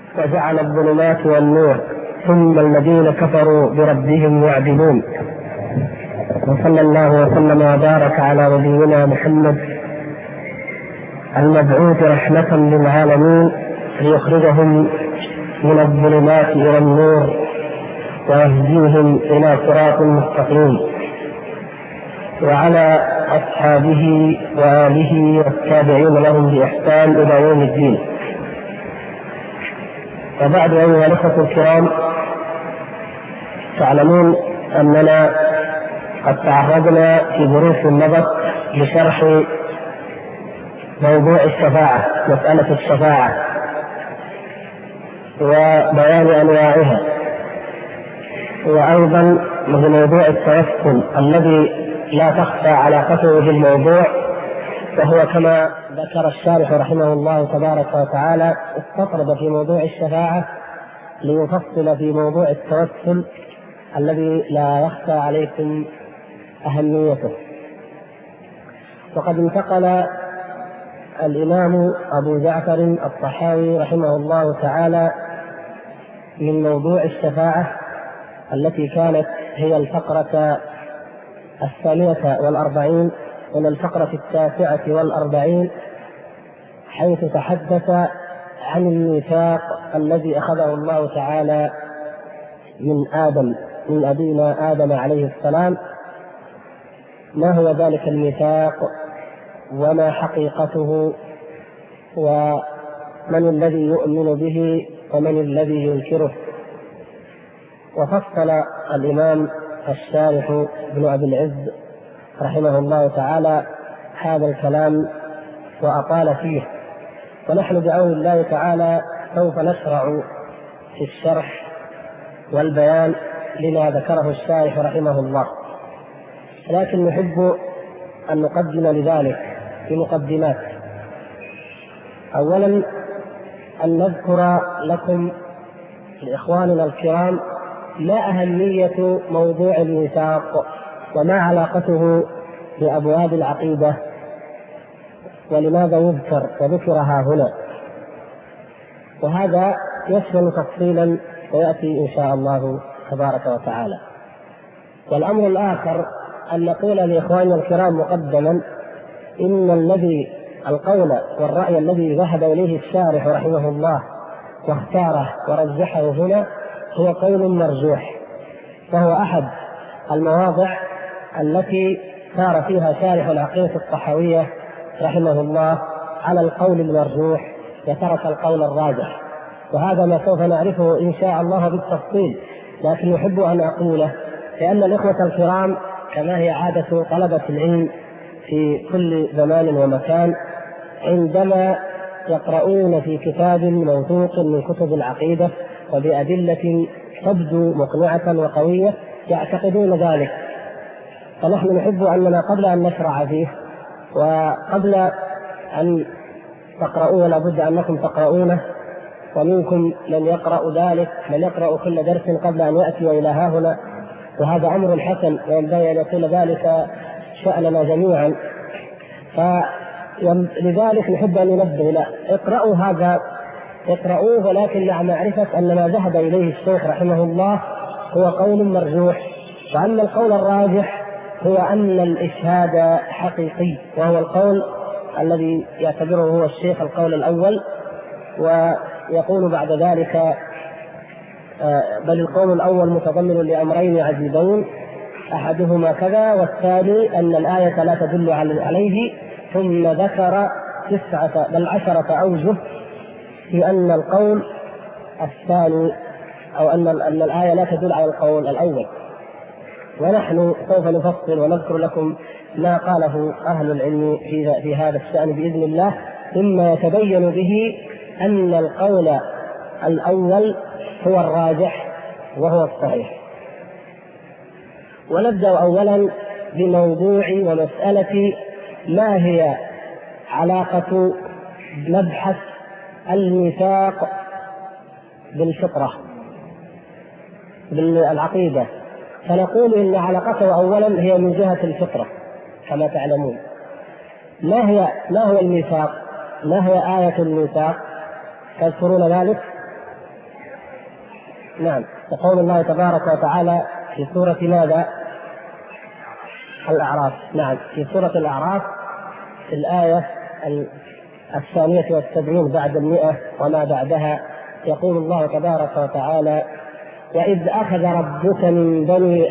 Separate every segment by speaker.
Speaker 1: وجعل الظلمات والنور ثم الذين كفروا بربهم يعدلون. وصلى الله وسلم وبارك على نبينا محمد المبعوث رحمة للعالمين ليخرجهم من الظلمات إلى النور ويهديهم إلى صراط مستقيم، وعلى أصحابه وآله والتابعين لهم بإحسان إلى يوم الدين. وبعد، أيها الأخوة الكرام، تعلمون أننا قد تعرضنا في دروس مضت لشرح موضوع الشفاعة، مسألة الشفاعة وبيان أنواعها، وأيضا بموضوع التوسل الذي لا تخفى علاقته بالموضوع، وهو كما ذكر الشارح رحمه الله تبارك وتعالى استطرد في موضوع الشفاعة ليفصل في موضوع التوسل الذي لا يخفى عليكم أهميته. وقد انتقل الإمام أبو جعفر الطحاوي رحمه الله تعالى من موضوع الشفاعة التي كانت هي الفقرة 42 إلى الفقرة 49، حيث تحدث عن الميثاق الذي أخذه الله تعالى من أبينا آدم عليه السلام. ما هو ذلك الميثاق وما حقيقته ومن الذي يؤمن به ومن الذي ينكره؟ وفصل الإمام الشارح ابن أبي العز رحمه الله تعالى هذا الكلام وأطال فيه، ونحن بعون الله تعالى سوف نشرع في الشرح والبيان لما ذكره الشارح رحمه الله، لكن نحب أن نقدم لذلك في مقدمات. أولا أن نذكر لكم لإخواننا الكرام ما أهمية موضوع الميثاق وما علاقته بأبواب العقيدة، ولماذا وذكرها هنا، وهذا يشمل تفصيلا ويأتي إن شاء الله تبارك وتعالى. والأمر الآخر أن نقول لإخواننا الكرام مقدما إن القول والرأي الذي ذهب إليه الشارح رحمه الله واختاره ورجحه هنا هو قول مرجوح، وهو أحد المواضع التي سار فيها شارح العقيدة الطحاوية رحمه الله على القول المرجوح وترك القول الراجح، وهذا ما سوف نعرفه إن شاء الله بالتفصيل، لكن أحب أن أقوله لأن الإخوة الكرام كما هي عادة طلبة العلم في كل زمان ومكان عندما يقرؤون في كتاب موثوق من كتب العقيدة وبأدلة تبدو مقنعة وقوية يعتقدون ذلك. فنحن نحب أننا قبل أن نشرع فيه وقبل أن تقرؤوه لابد أنكم تقرؤونه، ومنكم من يقرأ ذلك، من يقرأ كل درس قبل أن يأتي إلى هنا، وهذا أمر حسن وينبغي أن يكون ذلك شأننا جميعا. فلذلك نحب أن ننبه لا اقرأوا هذا، اقرأوه، ولكن مع معرفة أن ما ذهب إليه الشيخ رحمه الله هو قول مرجوح، وأن القول الراجح هو أن الإشهاد حقيقي، وهو القول الذي يعتبره هو الشيخ القول الأول، ويقول بعد ذلك بل القول الأول متضمن لأمرين عجيبين أحدهما كذا والثاني أن الآية لا تدل عليه، ثم ذكر 9 بل 10 أوجه في أن القول الثاني أو أن الآية لا تدل على القول الأول. ونحن سوف نفصل ونذكر لكم ما قاله أهل العلم في هذا الشأن بإذن الله، ثم يتبين به أن القول الأول هو الراجح وهو الصحيح. ونبدأ أولا بموضوع ومسألة ما هي علاقة مبحث الميثاق بالفطرة بالعقيدة. فنقول إن علاقته أولا هي من جهة الفطرة كما تعلمون. ما هو الميثاق؟ ما هي آية الميثاق؟ تذكرون ذلك؟ نعم، يقول الله تبارك وتعالى في سورة ماذا؟ الأعراف. نعم، في سورة الأعراف في الآية 72 بعد 100 وما بعدها، يقول الله تبارك وتعالى: وإذ أخذ ربك من بني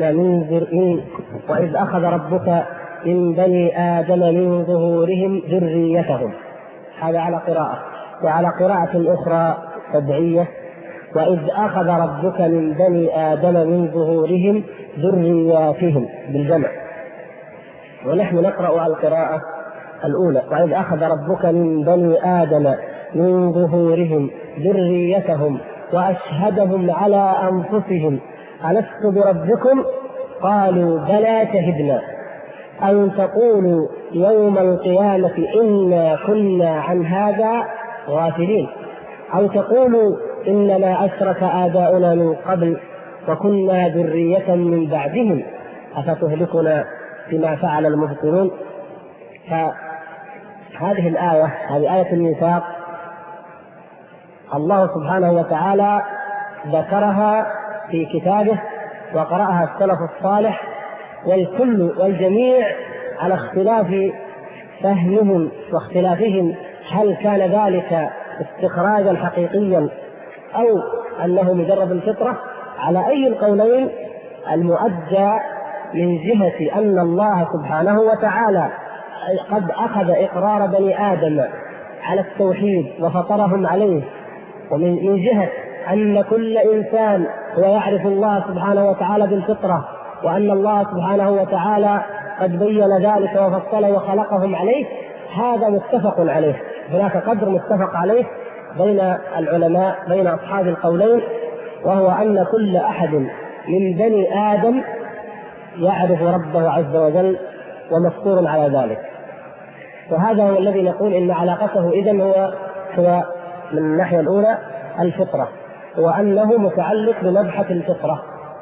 Speaker 1: آدم من ظهورهم ذريتهم. هذا على قراءة، وعلى قراءة أخرى تبعية: وإذ أخذ ربك من بني آدم من ظهورهم ذرياتهم بالجمع. ونحن نقرأ على القراءة الأولى: وإذ أخذ ربك من بني آدم من ظهورهم ذريتهم وأشهدهم على أنفسهم ألست بربكم قالوا بلى شهدنا أن تقولوا يوم القيامة إنا كنا عن هذا غافلين أو تقولوا إنما أشرك آباؤنا من قبل وكنا ذرية من بعدهم أفتهلكنا بما فعل المبطلون. فهذه الآية، هذه آية الميثاق، الله سبحانه وتعالى ذكرها في كتابه وقرأها السلف الصالح، والكل والجميع على اختلاف فهمهم واختلافهم هل كان ذلك استخراجا حقيقيا أو أنه مجرد الفطرة. على أي القولين المؤدى من جهة أن الله سبحانه وتعالى قد أخذ إقرار بني آدم على التوحيد وفطرهم عليه، ومن جهة أن كل إنسان هو يعرف الله سبحانه وتعالى بالفطرة، وأن الله سبحانه وتعالى قد بين ذلك وفصل وخلقهم عليه، هذا متفق عليه. هناك قدر متفق عليه بين العلماء بين أصحاب القولين، وهو أن كل أحد من بني آدم يعرف ربه عز وجل ومفطور على ذلك. وهذا هو الذي نقول إن علاقته إذن هو من الناحية الأولى الفطرة، وأنه متعلق بمبحث الفطرة.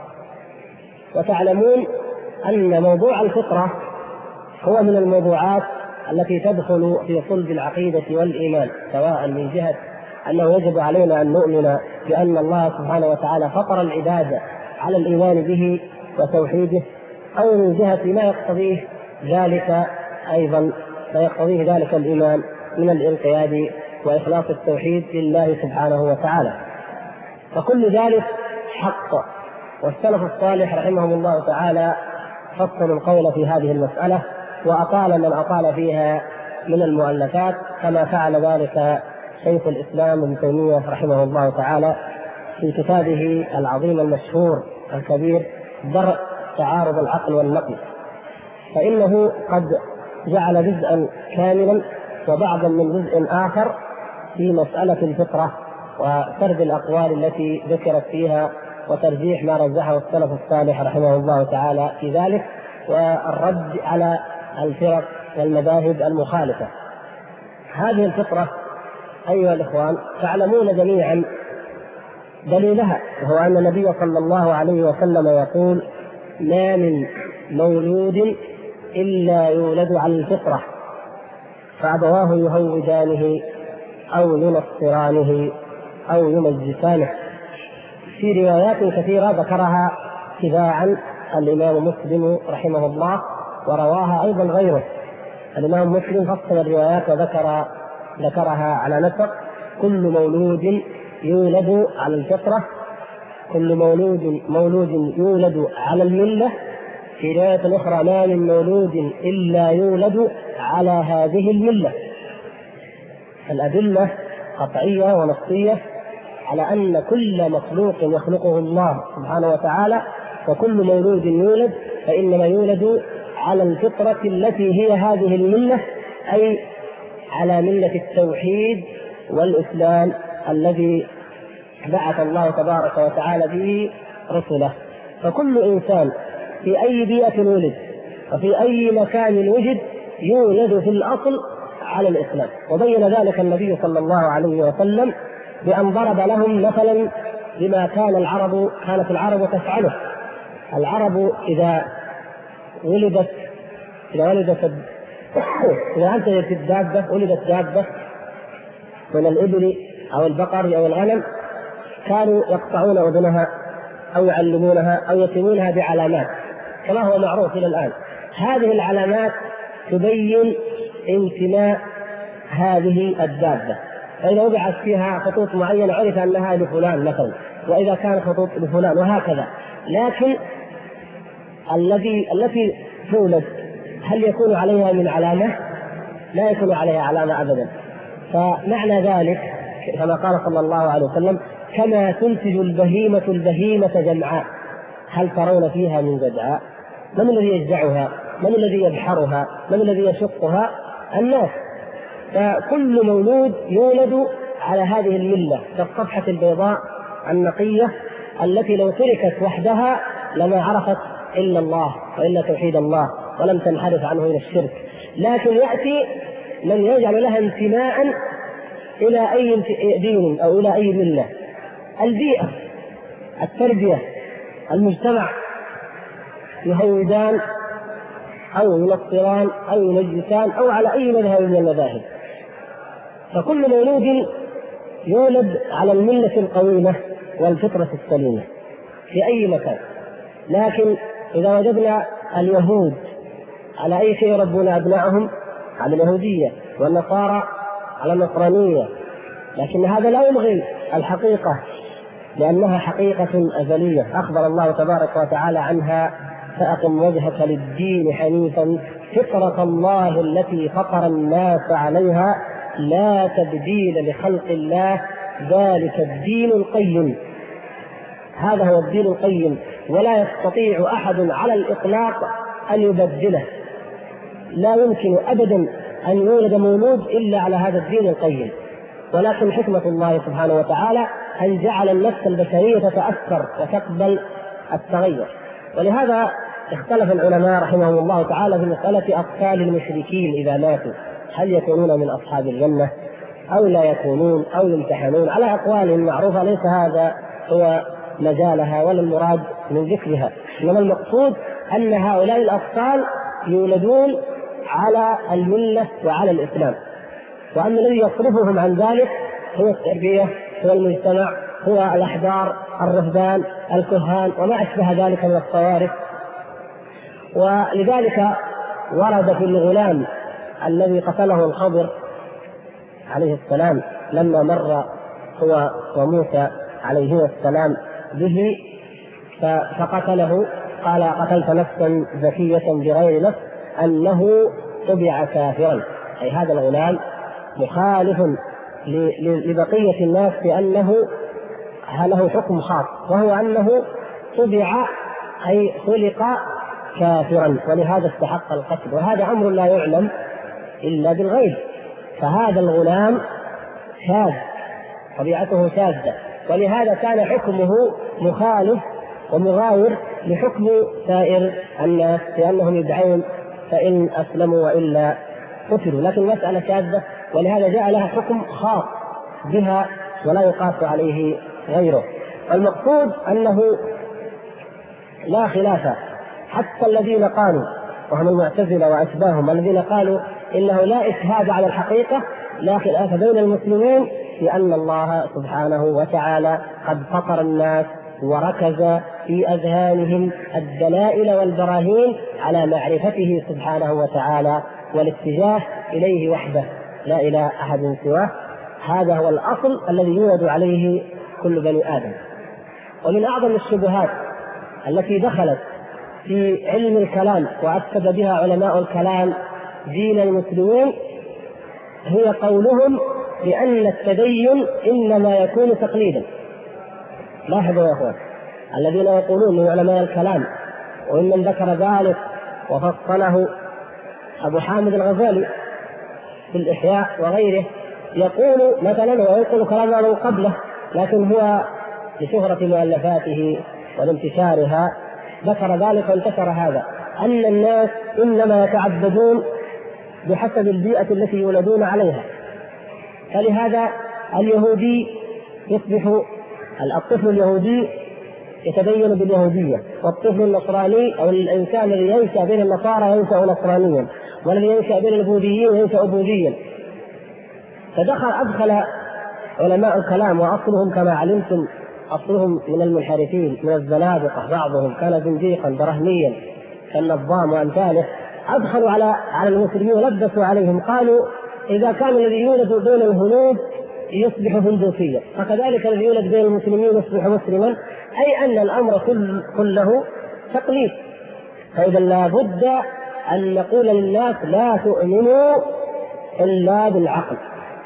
Speaker 1: وتعلمون أن موضوع الفطرة هو من الموضوعات التي تدخل في صلب العقيدة والإيمان، سواء من جهة أنه يجب علينا أن نؤمن بأن الله سبحانه وتعالى فطر العباد على الإيمان به وتوحيده، أو من جهة ما يقتضيه ذلك أيضا، فيقتضيه ذلك الإيمان من الانقياد وإخلاص التوحيد لله سبحانه وتعالى. فكل ذلك حق، والسلف الصالح رحمهم الله تعالى فصلوا القول في هذه المسألة، وأطال من أطال فيها من المؤلفات، كما فعل ذلك شيخ الإسلام ابن تيمية رحمه الله تعالى في كتابه العظيم المشهور الكبير درء تعارض العقل والنقل، فإنه قد جعل جزءا كاملا وبعضا من جزء آخر في مسألة الفطرة وسرد الأقوال التي ذكرت فيها وترجيح ما رجحه السلف الصالح رحمه الله تعالى في ذلك، والرد على الفرق والمذاهب المخالفة. هذه الفطرة أيها الإخوان تعلمون جميعا دليلها، وهو أن النبي صلى الله عليه وسلم يقول: ما من مولود إلا يولد على الفطرة فأبواه يهودانه أو ينصرانه أو يمجسانه. في روايات كثيرة ذكرها تباعا الإمام مسلم رحمه الله، ورواها أيضا غيره. الإمام مسلم فصل الروايات وذكرها على نسق: كل مولود يولد على الفطرة، كل مولود يولد على الملة. في رواية أخرى: ما من مولود إلا يولد على هذه الملة. الأدلة قطعية ونصية على أن كل مخلوق يخلقه الله سبحانه وتعالى، وكل مولود يولد فإنما يولد على الفطرة التي هي هذه الملة، أي على ملة التوحيد والإسلام الذي بعث الله تبارك وتعالى به رسله. فكل إنسان في أي بيئة ولد وفي أي مكان وجد يولد في الأصل على الإسلام. وبين ذلك النبي صلى الله عليه وسلم بأن ضرب لهم مثلا بما كانت العرب تفعله. العرب إذا أنتجت الدابة، ولدت دابة من الإبل أو البقر أو الغنم، كانوا يقطعون أذنها أو يعلمونها أو يتمونها بعلامات كما هو معروف إلى الآن. هذه العلامات تبين انتماء هذه الدابة، فإذا وضعت فيها خطوط معينة عرف أنها لفلان مثلا، وإذا كان خطوط لفلان وهكذا. لكن التي تولد هل يكون عليها من علامة؟ لا يكون عليها علامة أبدا. فمعنى ذلك كما قال صلى الله عليه وسلم: كما تنتج البهيمة جمعاء هل ترون فيها من جدعاء؟ من الذي يجزعها؟ من الذي يبحرها؟ من الذي يشقها؟ الناس. فكل مولود يولد على هذه الملة كالصفحة البيضاء النقية التي لو تركت وحدها لما عرفت إلا الله وإلا توحيد الله ولم تنحرف عنه إلى الشرك. لكن يأتي من يجعل لها انتماء إلى أي دين أو إلى أي ملة. البيئة، التربية، المجتمع يهودان أو ينصران أو ينجسان أو على أي مذهب من المذاهب. فكل مولود يولد على الملة القويمة والفطرة السليمة في أي مكان. لكن إذا وجدنا اليهود على أي شيء يربون أبنائهم؟ على اليهودية، والنصارى على النصرانية. لكن هذا لا يلغي الحقيقة، لأنها حقيقة أزلية أخبر الله تبارك وتعالى عنها: فأقم وجهك للدين حنيفا فطرة الله التي فطر الناس عليها لا تبديل لخلق الله ذلك الدين القيم. هذا هو الدين القيم، ولا يستطيع أحد على الإطلاق أن يبدله. لا يمكن أبدا أن يولد مولود إلا على هذا الدين القيم. ولكن حكمة الله سبحانه وتعالى أن جعل النفس البشرية تتأثر وتقبل التغير. ولهذا اختلف العلماء رحمهم الله تعالى في مسألة أطفال المشركين إذا ماتوا، هل يكونون من أصحاب الجنة أو لا يكونون أو يمتحنون؟ على أقوال معروفة، ليس هذا هو مجالها ولا المراد من ذكرها، إنما المقصود أن هؤلاء الأطفال يولدون على الملة وعلى الإسلام، وأن الذي يصرفهم عن ذلك هو التربية، هو المجتمع، هو الأحبار، الرهبان، الكهان وما أشبه ذلك من الصوارف. ولذلك ورد في الغلام الذي قتله الخضر عليه السلام لما مر هو وموسى عليهما السلام به فقتله، قال: قتلت نفسا زكية بغير نفس أنه طبع كافرا. أي هذا الغلام مخالف لبقية الناس بأنه له حكم خاص، وهو أنه طبع أي خلق كافرا، ولهذا استحق القتل. وهذا أمر لا يعلم إلا بالغيب. فهذا الغلام شاذ، طبيعته شاذة، ولهذا كان حكمه مخالف ومغاير لحكم سائر الناس، لأنهم يدعون فإن أسلموا وإلا قتلوا. لكن المسألة شاذة، ولهذا جاء لها حكم خاص بها ولا يقاس عليه غيره. المقصود أنه لا خلاف، حتى الذين قالوا وهم المعتزلة وأشباههم الذين قالوا إنه لا إشهاد على الحقيقة، لا خلاف بين المسلمين في أن الله سبحانه وتعالى قد فطر الناس وركز في أذهانهم الدلائل والبراهين على معرفته سبحانه وتعالى والاتجاه إليه وحده لا إلى أحد سواه. هذا هو الأصل الذي يولد عليه كل بني آدم. ومن أعظم الشبهات التي دخلت في علم الكلام وأكد بها علماء الكلام دين المسلمين هي قولهم بأن التدين إنما يكون تقليدا. لاحظوا يا أخوان، الذين يقولون من علماء الكلام ومن ذكر ذلك وفصله أبو حامد الغزالي في الإحياء وغيره، يقول مثلا وينقل كلاما من قبله، لكن هو لشهرة مؤلفاته ولانتشارها ذكر ذلك وانتشر هذا، أن الناس إنما يتعبدون بحسب البيئة التي يولدون عليها. فلهذا اليهودي يصبح الطفل اليهودي يتدين باليهودية، والطفل النصراني أو الإنسان الذي ينشأ بين النصارى ينشأ نصرانيا، والذي ينشأ بين البوذيين ينشأ بوذيا. أدخل علماء الكلام وأصلهم كما علمتم أصلهم من المنحرفين من الزنادقة، بعضهم كان زنديقا برهميا كالنظام وأمثاله، أدخلوا على المسلمين ولبسوا عليهم، قالوا إذا كان الذي يولد بين الهنود يصبح هندوسيا فكذلك الذي يولد بين المسلمين يصبح مسلما، أي أن الأمر كله تقليد. فإذا لابد أن نقول للناس لا تؤمنوا إلا بالعقل،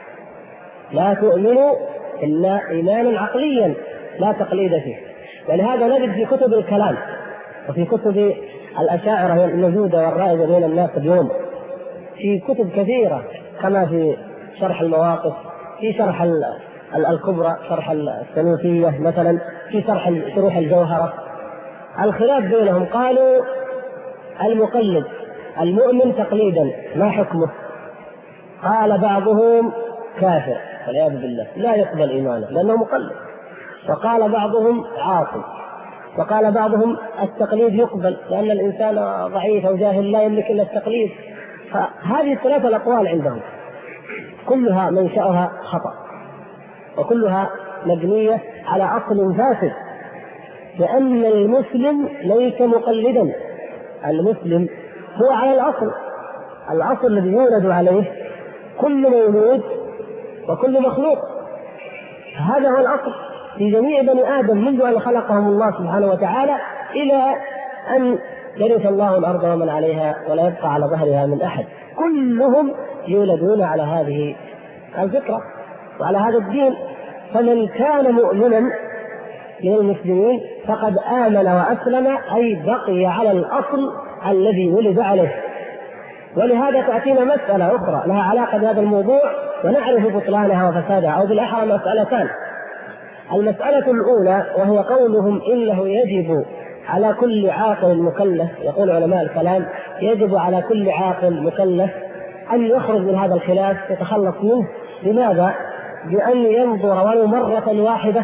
Speaker 1: لا تؤمنوا إلا إيمانا عقليا لا تقليد فيه. ولهذا نجد في كتب الكلام وفي كتب الأشاعرة الموجودة والرائجة بين الناس اليوم، في كتب كثيرة كما في شرح المواقف، في شرح الكبرى، شرح السنوسية مثلا، في شروح الجوهرة، الخلاف بينهم قالوا المقلد المؤمن تقليدا ما حكمه؟ قال بعضهم كافر والعياذ بالله لا يقبل إيمانه لأنه مقلد، وقال بعضهم عاصي، وقال بعضهم التقليد يقبل لأن الإنسان ضعيف أو جاهل لا يملك إلا التقليد. فهذه الثلاثة الأقوال عندهم كلها منشأها خطأ، وكلها مبنية على أصل فاسد، لأن المسلم ليس مقلدا، المسلم هو على الأصل الذي يولد عليه كل مولود وكل مخلوق، هذا هو الأصل في جميع بني آدم منذ أن خلقهم الله سبحانه وتعالى إلى أن يرث الله الأرض ومن عليها ولا يبقى على ظهرها من أحد، كلهم يولدون على هذه الفطرة وعلى هذا الدين. فمن كان مؤمنا من المسلمين فقد آمن وأسلم، أي بقي على الأصل الذي ولد عليه. ولهذا تأتينا مسألة أخرى لها علاقة بهذا الموضوع ونعرف بطلانها وفسادها، أو بالأحرى مسألتان. المسألة الأولى وهي قولهم إنه يجب على كل عاقل مكلف، يقول علماء الكلام يجب على كل عاقل مكلف أن يخرج من هذا الخلاف يتخلص منه. لماذا؟ بأن ينظر ولو مرة واحدة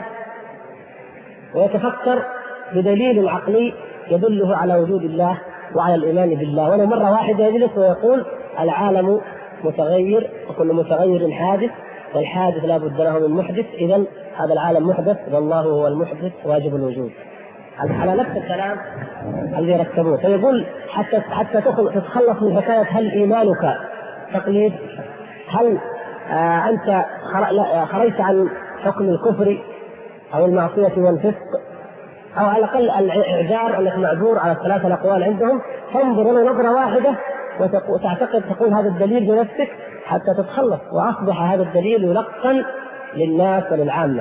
Speaker 1: ويتفكر بدليل عقلي يدله على وجود الله وعلى الإيمان بالله، ولو مرة واحدة يجلس ويقول العالم متغير وكل متغير حادث والحادث لا بد له من محدث، إذن هذا العالم محدث والله هو المحدث واجب الوجود، على نفس الكلام الذي رتبوه. فيقول حتى تتخلص من حكاية هل إيمانك تقليد، هل أنت خرجت عن حكم الكفر أو المعصية والفسق، أو على الأقل الإعذار أنك معذور على الثلاثة الأقوال عندهم، فانظر له نظرة واحدة وتعتقد تقول هذا الدليل بنفسك حتى تتخلص، وأصبح هذا الدليل يلقن للناس وللعامة.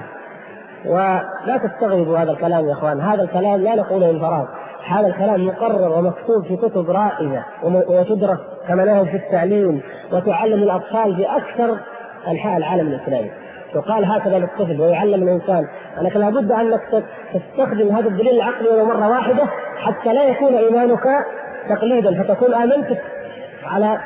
Speaker 1: ولا تستغربوا هذا الكلام يا أخوان، هذا الكلام لا نقوله من فراغ، هذا الكلام مقرر ومكتوب في كتب رائجة وتدرس كمناهج في التعليم وتعلم الأطفال في أكثر أنحاء العالم الإسلامي، وقال هكذا للطفل ويعلم الإنسان أنك لابد أنك تستخدم هذا الدليل العقلي ولو مرة واحدة حتى لا يكون إيمانك تقليدا، فتكون آمنت على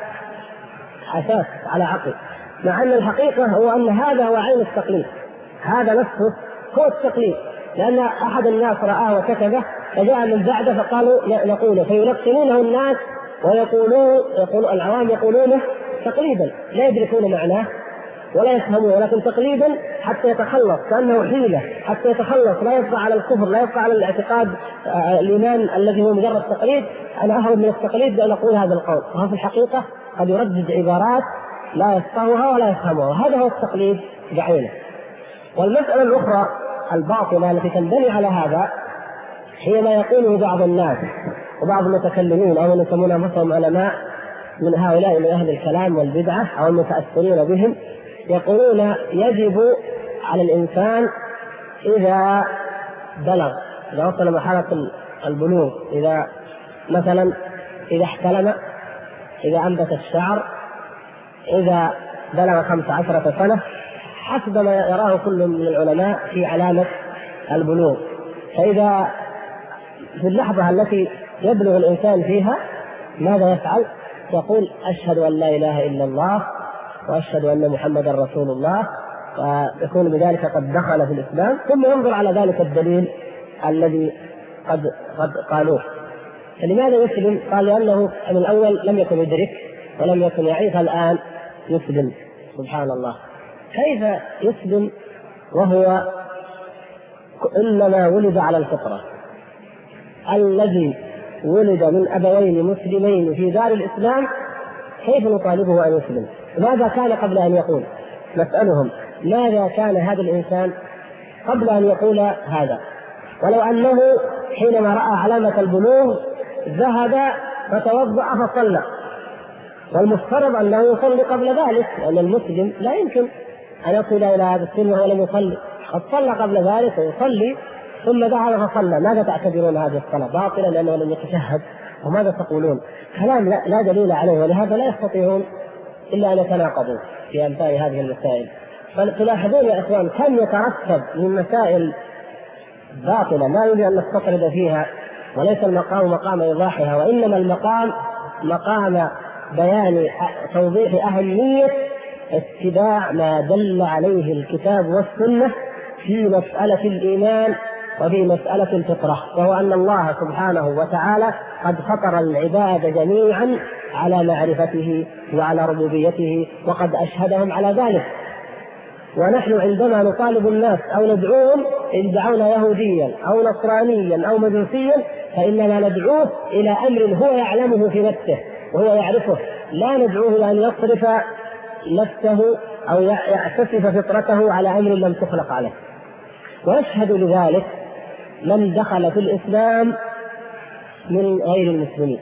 Speaker 1: أساس على عقل، مع أن الحقيقة هو أن هذا هو عين التقليد، هذا نفسه هو التقليد، لأن أحد الناس رآه وكتبه فجاء من بعده فقالوا نقوله، فيلقنونه الناس ويقولون العوام يقولونه تقليدا لا يدركون معناه ولا يفهمون، ولكن تقليدا حتى يتخلص، كأنه حيلة حتى يتخلص، لا يبقى على الكفر، لا يبقى على الاعتقاد الإيمان الذي هو مجرد تقليد. أنا أهرب من التقليد بأن أقول هذا القول، وهو في الحقيقة قد يردد عبارات لا يفقهها ولا يفهمها، هذا هو التقليد بعينه. والمسألة الأخرى الباطلة التي تنبني على هذا هي ما يقوله بعض الناس وبعض المتكلمين أو من يسمون أنفسهم علماء من هؤلاء من أهل الكلام والبدعة أو المتأثرين بهم، يقولون يجب على الإنسان إذا بلغ، إذا وصل مرحلة البلوغ، إذا مثلا إذا احتلم، إذا أنبت الشعر، إذا بلغ 15 سنة، حسب ما يراه كل من العلماء في علامة البلوغ. فإذا في اللحظة التي يبلغ الإنسان فيها ماذا يفعل؟ يقول أشهد أن لا إله إلا الله وأشهد أن محمدا رسول الله، ويكون بذلك قد دخل في الإسلام، ثم ينظر على ذلك الدليل الذي قد قالوه. فلماذا يسلم؟ قال لأنه من الأول لم يكن يدرك ولم يكن يعيش، الآن يسلم. سبحان الله، كيف يسلم إنما ولد على الفطرة. الذي ولد من أبوين مسلمين في دار الإسلام كيف نطالبه أن يسلم؟ ماذا كان قبل أن يقول؟ نسألهم ماذا كان هذا الإنسان قبل أن يقول هذا؟ ولو أنه حينما رأى علامة البلوغ ذهب فتوضأ فصلى، والمفترض أنه يصلي قبل ذلك، لأن المسلم لا يمكن أن يصل إلى هذا السن وهو لم يصلي، قد صلى قبل ذلك ويصلي ثم ذهب فصلى. ماذا تعتبرون هذه الصلاة باطلة لأنه لم يتشهد؟ وماذا تقولون؟ كلام لا دليل عليه، ولهذا لا يستطيعون إلا أن يتناقضوا في أمثال هذه المسائل. فتلاحظون يا إخوان كم يترتب من مسائل باطلة لا يريد أن نستطرد فيها، وليس المقام مقام إيضاحها، وإنما المقام مقام بيان توضيح أهمية اتباع ما دل عليه الكتاب والسنة في مسألة الإيمان وفي مسألة الفطرة، وهو أن الله سبحانه وتعالى قد فطر العباد جميعا على معرفته وعلى ربوبيته وقد أشهدهم على ذلك. ونحن عندما نطالب الناس أو ندعوهم إن دعونا يهوديا أو نصرانيا أو مجوسيا فإننا ندعوه إلى أمر هو يعلمه في نفسه وهو يعرفه، لا ندعوه إلى أن يصرف نفسه أو يعتسف فطرته على أمر لم تخلق عليه. ويشهد لذلك من دخل في الإسلام من غير المسلمين،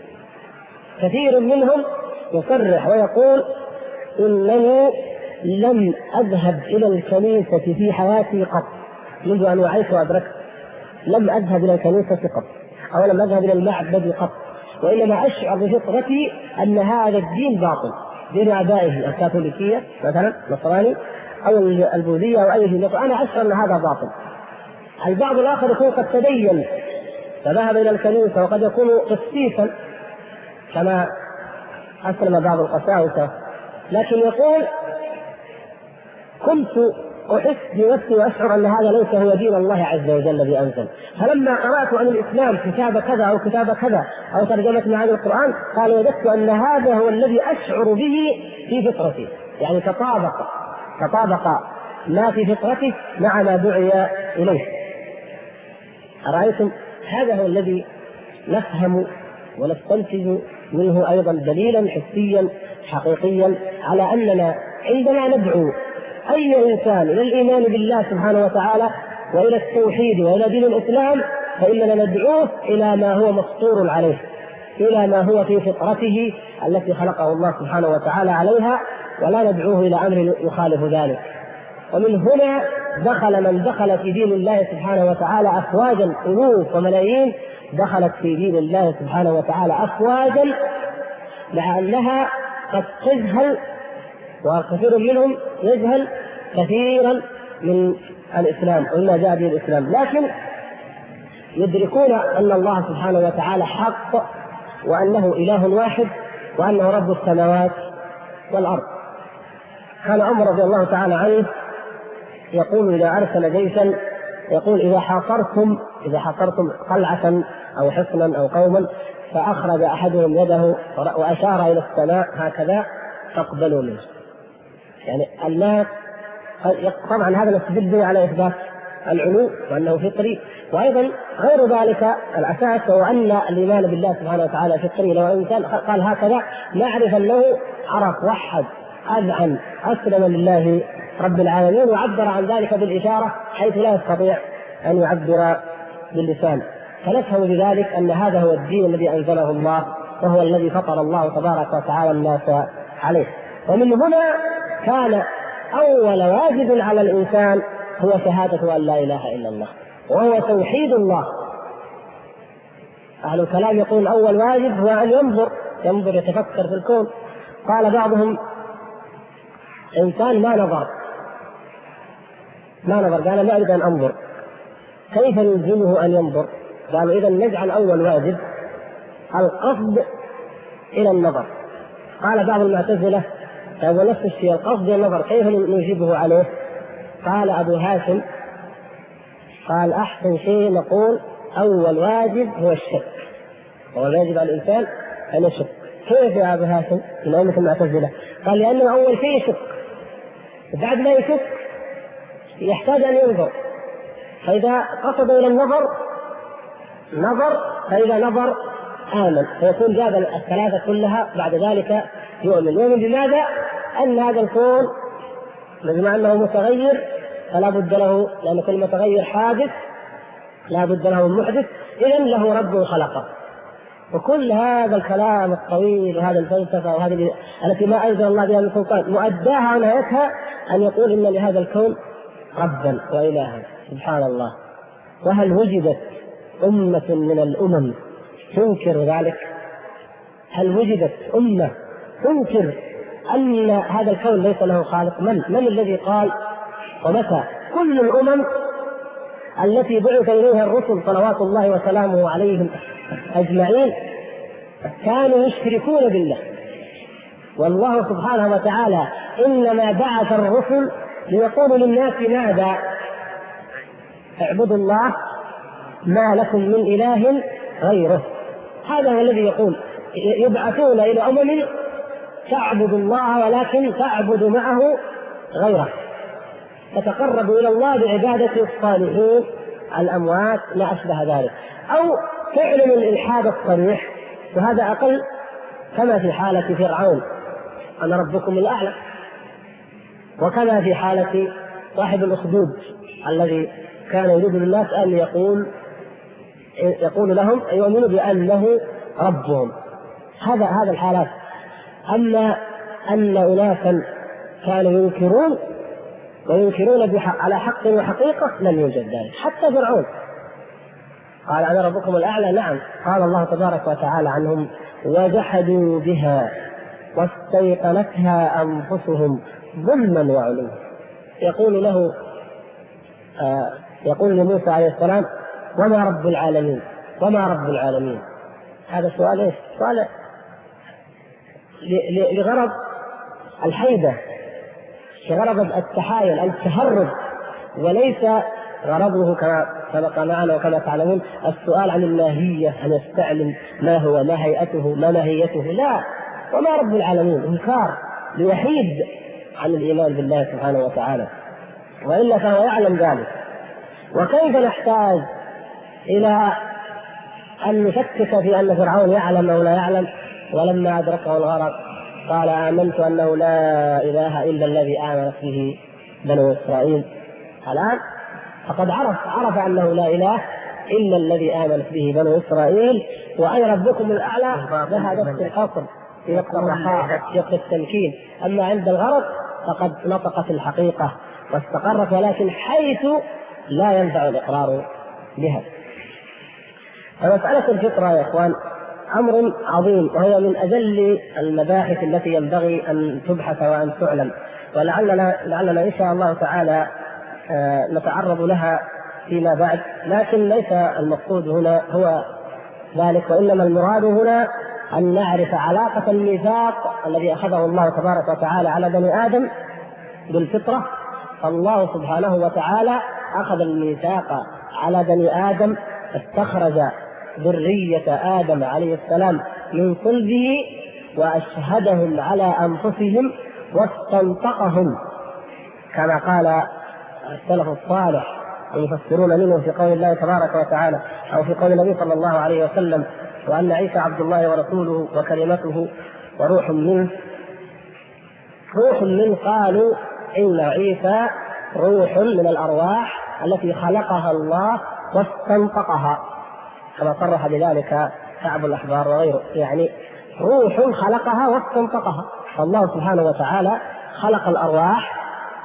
Speaker 1: كثير منهم يصرح ويقول إنني لم أذهب إلى الكنيسة في حياتي قط منذ أن وعيت وأدركت، لم أذهب إلى الكنيسة قط أو لم أذهب إلى المعبد قط، وإنما أشعر بفطرتي أن هذا الدين باطل، دين أعدائه الكاثوليكية مثلا نصراني أو البوذية أو أي دين، أنا أشعر أن هذا باطل. البعض الآخر يكون قد تدين فذهب إلى الكنيسة وقد يكون قسيسا كما أسلم بعض القساوسة، لكن يقول كنت أحس بنفسي وأشعر أن هذا ليس هو دين الله عز وجل بأنزل، فلما قرأت عن الإسلام كتاب كذا أو كتاب كذا أو ترجمة معاني القرآن قال وجدت أن هذا هو الذي أشعر به في فطرتي، يعني تطابق ما في فطرته مع ما دعي إليه. أرأيتم؟ هذا هو الذي نفهم ونستنتج منه أيضا دليلا حسيا حقيقيا على أننا عندما ندعو أي إنسان إلى الإيمان بالله سبحانه وتعالى وإلى التوحيد وإلى دين الإسلام فإننا ندعوه إلى ما هو مفطور عليه، إلى ما هو في فطرته التي خلقه الله سبحانه وتعالى عليها، ولا ندعوه إلى أمر يخالف ذلك. ومن هنا دخل من دخل في دين الله سبحانه وتعالى أفواجا، ألوف وملايين دخلت في دين الله سبحانه وتعالى أفواجا، مع أنها قد تجهل وكثير منهم يجهل كثيرا من الإسلام وما جاء به الإسلام، لكن يدركون أن الله سبحانه وتعالى حق وأنه إله واحد وأنه رب السماوات والأرض. كان عمر رضي الله تعالى عنه يقول إذا أرسل جيشا يقول إذا حاصرتم قلعة أو حصنا أو قوما فأخرج أحدهم يده وأشار إلى السماء هكذا فاقبلوا منه. يعني الناس طبعا هذا نستدل به على إثبات العلو وأنه فطري، وأيضا غير ذلك الأساس هو أن الإيمان بالله سبحانه وتعالى فطري. لو إنسان قال هكذا نعرف أنه عرف وحد أذعن أسلم لله رب العالمين، وعبر عن ذلك بالإشارة حيث لا يستطيع أن يعبر باللسان. فنفهم بذلك أن هذا هو الدين الذي أنزله الله وهو الذي فطر الله تبارك وتعالى الناس عليه. ومن هنا كان أول واجب على الإنسان هو شهادة أن لا إله إلا الله وهو توحيد الله. أهل الكلام يقول أول واجب هو أن ينظر يتفكر في الكون. قال بعضهم إنسان ما نظر قال لا أريد أن أنظر، كيف يلزمه أن ينظر؟ قالوا إذا نجعل أول واجب القصد إلى النظر. قال بعض المعتزلة هذا نفس الشيء القصد إلى النظر كيف نجيبه عليه؟ قال أبو هاشم قال أحسن شيء نقول أول واجب هو الشك، هو الواجب على الإنسان أن يشك. كيف يا أبو هاشم من أئمة المعتزلة؟ قال لأنه أول شيء يشك، بعد ما يشك يحتاج أن ينظر، فإذا قصد إلى النظر نظر، فإذا نظر آمن، فيكون جاب الثلاثة كلها بعد ذلك يؤمن. يؤمن بماذا؟ أن هذا الكون بما أنه متغير فلا بد له، لأن كل متغير حادث لا بد له من محدث، إذن له رب خلقه. وكل هذا الكلام الطويل وهذا الفلسفة وهذه التي ما أنزل الله بها من سلطان مؤداها ونهايتها أن يقول إن لهذا الكون ربا وإلها. سبحان الله. وهل وجدت أمة من الأمم تنكر ذلك؟ هل وجدت أمة تنكر أن هذا الكون ليس له خالق؟ من الذي قال ومتى؟ كل الأمم التي بعث إليها الرسل صلوات الله وسلامه عليهم أجمعين كانوا يشركون بالله، والله سبحانه وتعالى إنما بعث الرسل ليقولوا للناس ماذا؟ اعبدوا الله ما لكم من إله غيره. هذا هو الذي يقول يبعثون إلى أمم تعبد الله ولكن تعبد معه غيره، تتقرب إلى الله بعبادة الصالحين الأموات ما أشبه ذلك، أو تعلن الإلحاد الصريح، وهذا أقل كما في حالة فرعون أنا ربكم الأعلى، وكما في حالة صاحب الأخدود الذي كان يريد للناس أن يقول لهم يؤمنوا بأنه ربهم. هذا الحالات. أما أن أناسا كانوا ينكرون على حق وحقيقة لم يوجد ذلك. حتى فرعون قال أنا ربكم الأعلى، نعم، قال الله تبارك وتعالى عنهم وجحدوا بها واستيقنتها أنفسهم ظلما وعلوا. يقول لموسى عليه السلام وما رب العالمين؟ وما رب العالمين؟ هذا سؤال ايش؟ سؤال لغرض الحيدة، لغرض التحايل التهرب، وليس غرضه كما سبق معنا وكما تعلمون السؤال عن الماهية، أن يستعلم ما هو، ما هيئته، ما ماهيته، لا. وما رب العالمين إنكار ليحيد عن الإيمان بالله سبحانه وتعالى، وإلا فهو يعلم ذلك. وكيف نحتاج إلى أن نشكك في أن فرعون يعلم أو لا يعلم؟ ولما أدركه الغرق قال آمنت أنه لا إله إلا الذي آمنت به بنو إسرائيل. الآن فقد عرف أنه لا إله إلا الذي آمنت به بنو إسرائيل، وأي ربكم الأعلى ذهبت في الحصر في وقت الرخاء في وقت التمكين. أما عند الغرق فقد نطقت الحقيقة واستقرت، ولكن حيث لا ينفع الإقرار بها. فمسألة الفطرة يا إخوان أمر عظيم، وهي من أجل المباحث التي ينبغي أن تبحث وأن تعلم، ولعلنا إن شاء الله تعالى نتعرض لها فيما بعد. لكن ليس المقصود هنا هو ذلك، وإنما المراد هنا أن نعرف علاقة الميثاق الذي أخذه الله تبارك وتعالى على بني آدم بالفطرة. الله سبحانه وتعالى أخذ الميثاق على بني آدم، استخرج ذرية آدم عليه السلام من صلبه وأشهدهم على أنفسهم واستنطقهم، كما قال السلف الصالح المفسرون منه في قول الله تبارك وتعالى أو في قول النبي صلى الله عليه وسلم وأن عيسى عبد الله ورسوله وكلمته وروح منه. روح منه قالوا إن عيسى روح من الأرواح التي خلقها الله واستنطقها، كما صرح بذلك كعب الأحبار وغيره، يعني روح خلقها واستنطقها. فالله سبحانه وتعالى خلق الأرواح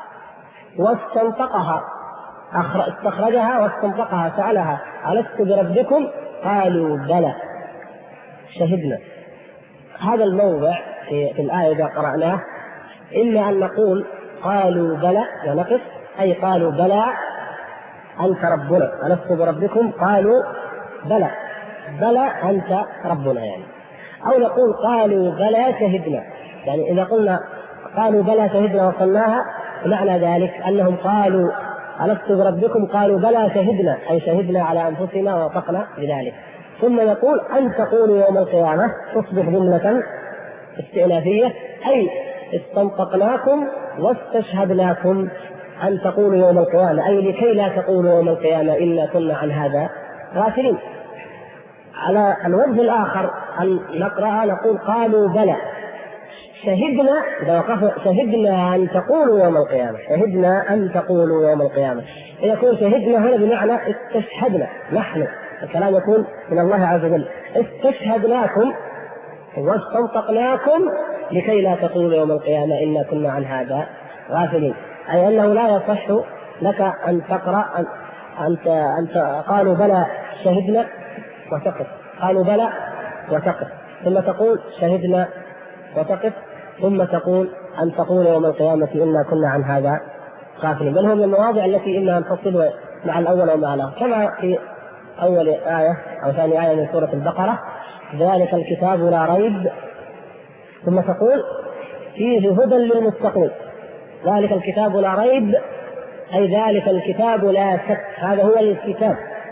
Speaker 1: واستنطقها، استخرجها واستنطقها. سألها ألست بربكم؟ قالوا بلى شهدنا. هذا الموضع في الآية إذا قرأناه إما أن نقول قالوا بلى ونقف، أي قالوا بلى أنت ربنا، ألست بربكم؟ قالوا بلى أنت ربنا يعني. أو نقول قالوا بلى شهدنا، يعني إذا قلنا قالوا بلى شهدنا وصلناها معنى ذلك أنهم قالوا ألست بربكم؟ قالوا بلى شهدنا، أي شهدنا على أنفسنا ووثقنا بذلك. ثم يقول أن تقولوا يوم القيامة، تصبح جملة استئنافية، أي استنطقناكم واستشهدناكم أن تقولوا يوم القيامة، أي لكي لا تقولوا يوم القيامة إنا كنا عن هذا غافلين. على الوجه الآخر أن نقرأ نقول قالوا بلى شهدنا، إذا وقف شهدنا أن تقولوا يوم القيامة، شهدنا أن تقولوا يوم القيامة، يكون شهدنا هنا بمعنى استشهدنا نحن، الكلام يكون من الله عز وجل، استشهدناكم واستنطقناكم لكي لا تقولوا يوم القيامة إنا كنا عن هذا غافلين. أي أنه لا يصح لك أن تقرأ أنت قالوا بلى شهدنا وتقف، قالوا بلى وتقف، ثم تقول شهدنا وتقف، ثم تقول أن تقول يوم القيامة إنا كنا عن هذا غافلين. بل هو من المواضع التي إما أن تصل مع الأول ومع الآخر، كما في أول آية أو ثاني آية من سورة البقرة ذلك الكتاب لا ريب، ثم تقول فيه هدى للمتقين. ذلك الكتاب لا ريب أي ذلك الكتاب لا شك، هذا هو الكتاب،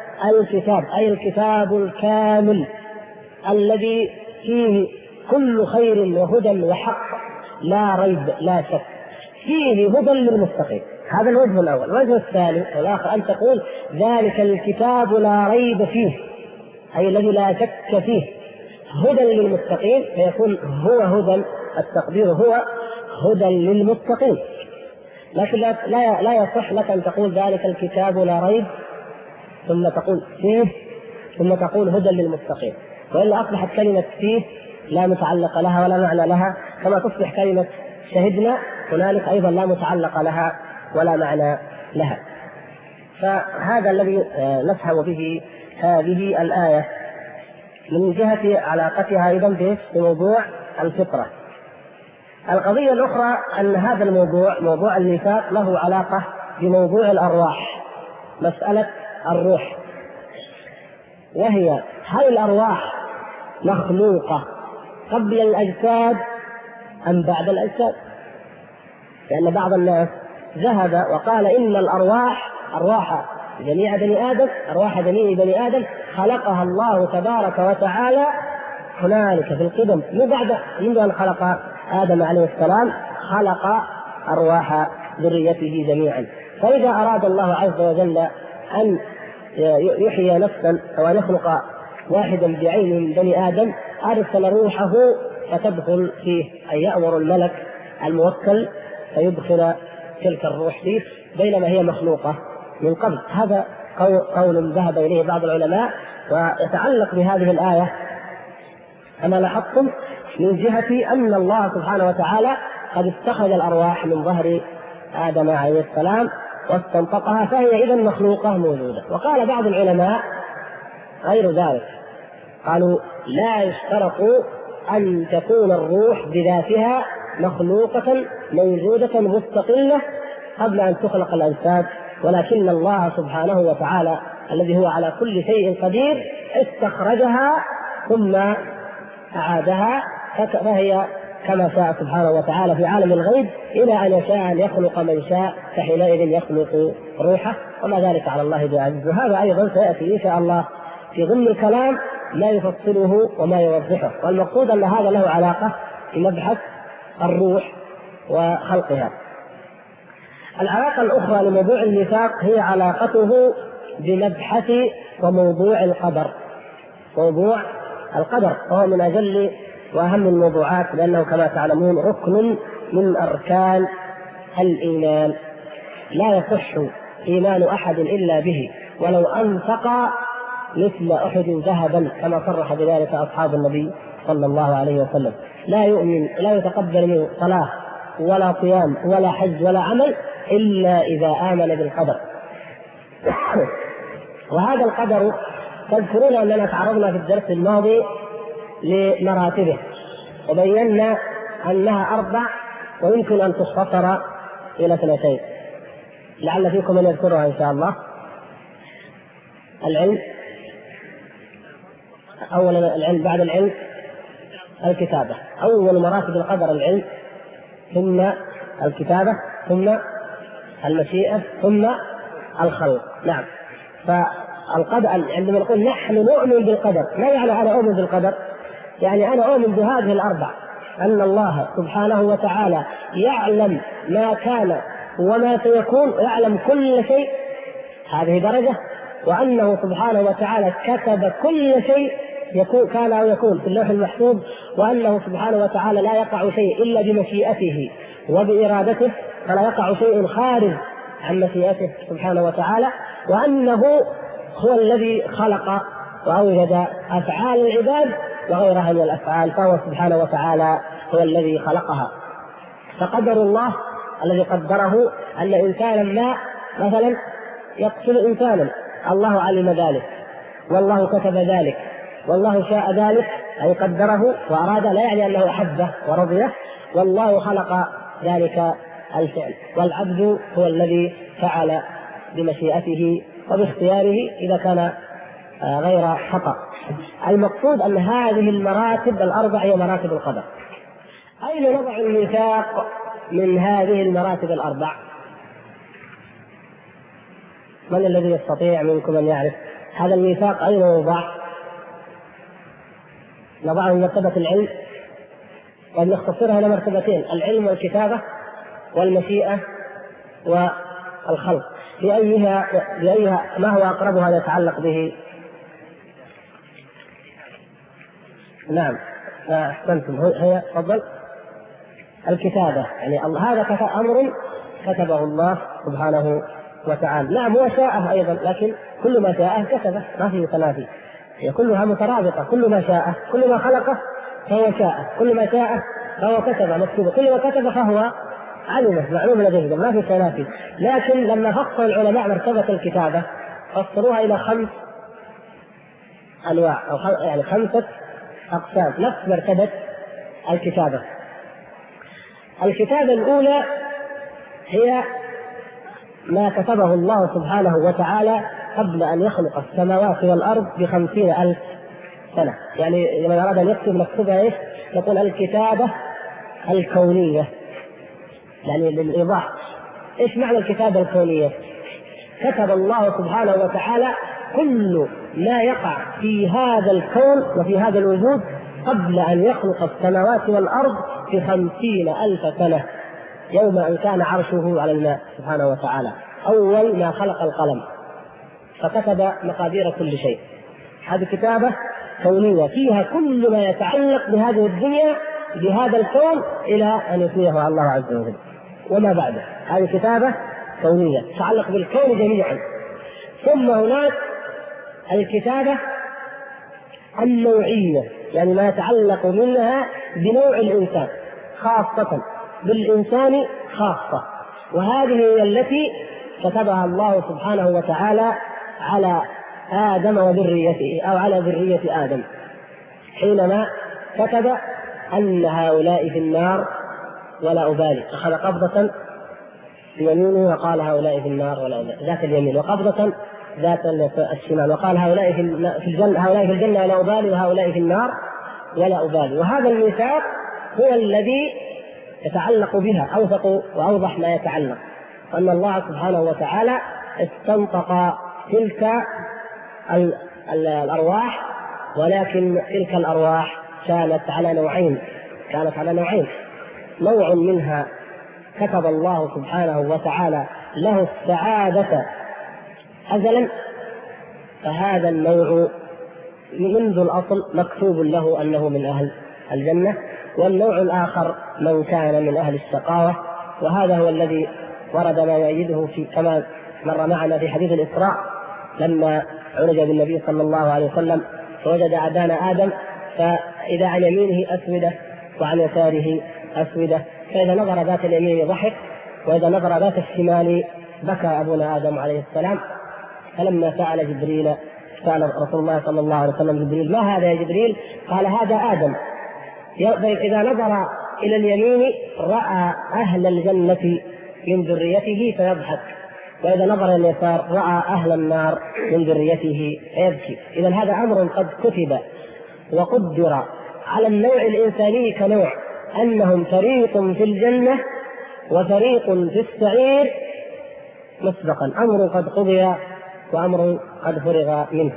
Speaker 1: أي الكتاب الكامل الذي فيه كل خير وهدى وحق لا ريب لا شك، فيه هدى للمتقين. هذا الوجه الأول. الوجه الثاني والآخر أن تقول ذلك الكتاب لا ريب فيه أي الذي لا شك فيه هدى للمتقين، فيكون هو هدى، التقدير هو هدى للمتقين. لكن لا يصح لك أن تقول ذلك الكتاب لا ريب ثم تقول فيه ثم تقول هدى للمتقين، وإلا أصبحت كلمة فيه لا متعلق لها ولا معنى لها، كما تصبح كلمة شهدنا هنالك أيضا لا متعلق لها ولا معنى لها. فهذا الذي نفهم به هذه الآية من جهة علاقتها أيضا بموضوع الفطرة. القضية الأخرى أن هذا الموضوع موضوع الميثاق له علاقة بموضوع الأرواح، مسألة الروح، وهي هل الأرواح مخلوقة قبل الأجساد أم بعد الأجساد؟ لأن بعض الناس ذهب وقال إن الأرواح أرواح جميع بني آدم خلقها الله تبارك وتعالى هنالك في القدم، منذ أن خلق آدم عليه السلام خلق أرواح ذريته جميعا. فإذا أراد الله عز وجل أن يحيي نفسا أو أن يخلق واحدا بعين من بني آدم أرسل روحه فتدخل فيه، أي يأمر الملك الموكل فيدخل تلك الروح فيه بينما هي مخلوقة من قبل. هذا قول ذهب إليه بعض العلماء. ويتعلق بهذه الآية أما لاحظتم من جهة أن الله سبحانه وتعالى قد اتخذ الأرواح من ظهر آدم عليه السلام واستنطقها، فهي إذن مخلوقة موجودة. وقال بعض العلماء غير ذلك، قالوا لا يشترط أن تكون الروح بذاتها مخلوقة موجودة مستقلة قبل أن تخلق الأجساد، ولكن الله سبحانه وتعالى الذي هو على كل شيء قدير استخرجها ثم أعادها، فهي كما شاء سبحانه وتعالى في عالم الغيب إلى أن يشاء أن يخلق من شاء، فحينئذ يخلق روحه، وما ذلك على الله بعزيز. وهذا أيضا سيأتي إن شاء الله في ضمن الكلام لا يفصله وما يوضحه. والمقصود أن هذا له علاقة بمبحث الروح وخلقها. العلاقة الأخرى لموضوع الميثاق هي علاقته بمبحث وموضوع القدر. موضوع القدر وهو من أجل وأهم الموضوعات، لأنه كما تعلمون ركن من أركان الإيمان، لا يصح إيمان أحد إلا به ولو أنفق مثل أحد ذهبا، كما صرح بذلك أصحاب النبي صلى الله عليه وسلم. لا يؤمن لا يتقبل منه صلاة ولا صيام ولا حج ولا عمل إلا إذا آمن بالقدر. وهذا القدر تذكرون أننا تعرضنا في الدرس الماضي لمراتبه وبينا أنها 4 ويمكن أن تختصر إلى 2، لعل فيكم من يذكرها إن شاء الله. العلم، أولا العلم، بعد العلم الكتابة. أول مراتب القدر العلم، ثم الكتابة، ثم المشيئة، ثم الخلق. نعم. فالقدر عندما نقول نحن نؤمن بالقدر، ما يعني أنا أؤمن بالقدر؟ يعني أنا أؤمن بهذه 4، أن الله سبحانه وتعالى يعلم ما كان وما سيكون، يعلم كل شيء، هذه درجة. وأنه سبحانه وتعالى كتب كل شيء يكون كان أو يكون في اللوح المحفوظ، وأنه سبحانه وتعالى لا يقع شيء إلا بمشيئته وبإرادته، فلا يقع شيء خارج عن مشيئته سبحانه وتعالى، وأنه هو الذي خلق وأوجد أفعال العباد وغيرها من الأفعال، فهو سبحانه وتعالى هو الذي خلقها. فقدر الله الذي قدره أن إنسانا ما مثلا يقتل إنسانا، الله علم ذلك والله كتب ذلك والله شاء ذلك، أي قدره وأراد، لا يعني أنه أحبه ورضيه، والله خلق ذلك الفعل، والعبد هو الذي فعل بمشيئته وباختياره إذا كان غير خطأ. المقصود أن هذه المراتب الأربع هي مراتب القدر. أين نضع الميثاق من هذه المراتب الأربع؟ من الذي يستطيع منكم أن يعرف هذا الميثاق أين يوضع؟ نضعه في مرتبة العلم، ونختصرها إلى مرتبتين: العلم والكتابة والمشيئة والخلق. بأيها ما هو أقربها يتعلق به؟ نعم أحسنتم، هي تفضل الكتابة، يعني الله هذا أمر كتبه الله سبحانه وتعالى. نعم هو شاءه أيضا، لكن كل ما شاءه كتبه، ما فيه تنافي، هي كلها مترابطة. كل ما شاءه، كل ما خلقه فهو شاءه، كل ما شاءه فهو كتبه مكتوبه، كل ما كتبه فهو علمه معلوم لديه، ما في تنافي. لكن لما فصل العلماء مرتبة الكتابة فصلوها إلى 5 أنواع أو يعني 5 أقسام، نفس مرتبة الكتابة. الكتابة الأولى هي ما كتبه الله سبحانه وتعالى قبل أن يخلق السماوات والأرض ب50,000 سنة. يعني لما أراد أن يكتب نكتبها إيش؟ نقول الكتابة الكونية، يعني للإيضاح إيش معنى الكتابة الكونية؟ كتب الله سبحانه وتعالى كل ما يقع في هذا الكون وفي هذا الوجود قبل أن يخلق السماوات والأرض ب50,000 سنة، يوم أن كان عرشه على الماء سبحانه وتعالى، أول ما خلق القلم، فكتب مقادير كل شيء. هذه كتابة كونية فيها كل ما يتعلق بهذه الدنيا بهذا الكون إلى أن يفنيه الله عز وجل وما بعده. هذه كتابة كونية تتعلق بالكون جميعا. ثم هناك الكتابة النوعية، يعني ما يتعلق منها بنوع الإنسان خاصة، بالإنسان خاصة، وهذه هي التي كتبها الله سبحانه وتعالى على آدم وذريته أو على ذرية آدم، حينما كتب أن هؤلاء في النار ولا أبالي، أخذ قبضة بيمينه وقال هؤلاء في النار ولا أبالي، ذات اليمين، وقبضة ذات الشمال، وقال هؤلاء في الجنة، هؤلاء في الجنة ولا أبالي، وهؤلاء في النار ولا أبالي. وهذا الميثاق هو الذي يتعلق بها أوثق وأوضح ما يتعلق، أن الله سبحانه وتعالى استنطق تلك الأرواح، ولكن تلك الأرواح كانت على نوعين، نوع منها كتب الله سبحانه وتعالى له السعادة أزلا، فهذا النوع منذ الأصل مكتوب له أنه من أهل الجنة، والنوع الآخر من كان من أهل الشقاوة، وهذا هو الذي ورد ما يؤيده في كما مر معنا في حديث الإسراء لما عرج بالنبي صلى الله عليه وسلم فوجد أبان آدم، فإذا عن يمينه أسودة وعن يساره أسودة، فإذا نظر ذات اليمين ضحك، وإذا نظر ذات الشمال بكى أبونا آدم عليه السلام. فلما سأل رسول الله صلى الله عليه وسلم جبريل: ما هذا يا جبريل؟ قال: هذا آدم، إذا نظر إلى اليمين رأى أهل الجنة من ذريته فيضحك، وإذا نظر إلى اليسار رأى أهل النار من ذريته فيبكي. إذا هذا أمر قد كتب وقدر على النوع الإنساني كنوع، أنهم فريق في الجنة وفريق في السعير مسبقا، أمر قد قضي وأمر قد فرغ منه.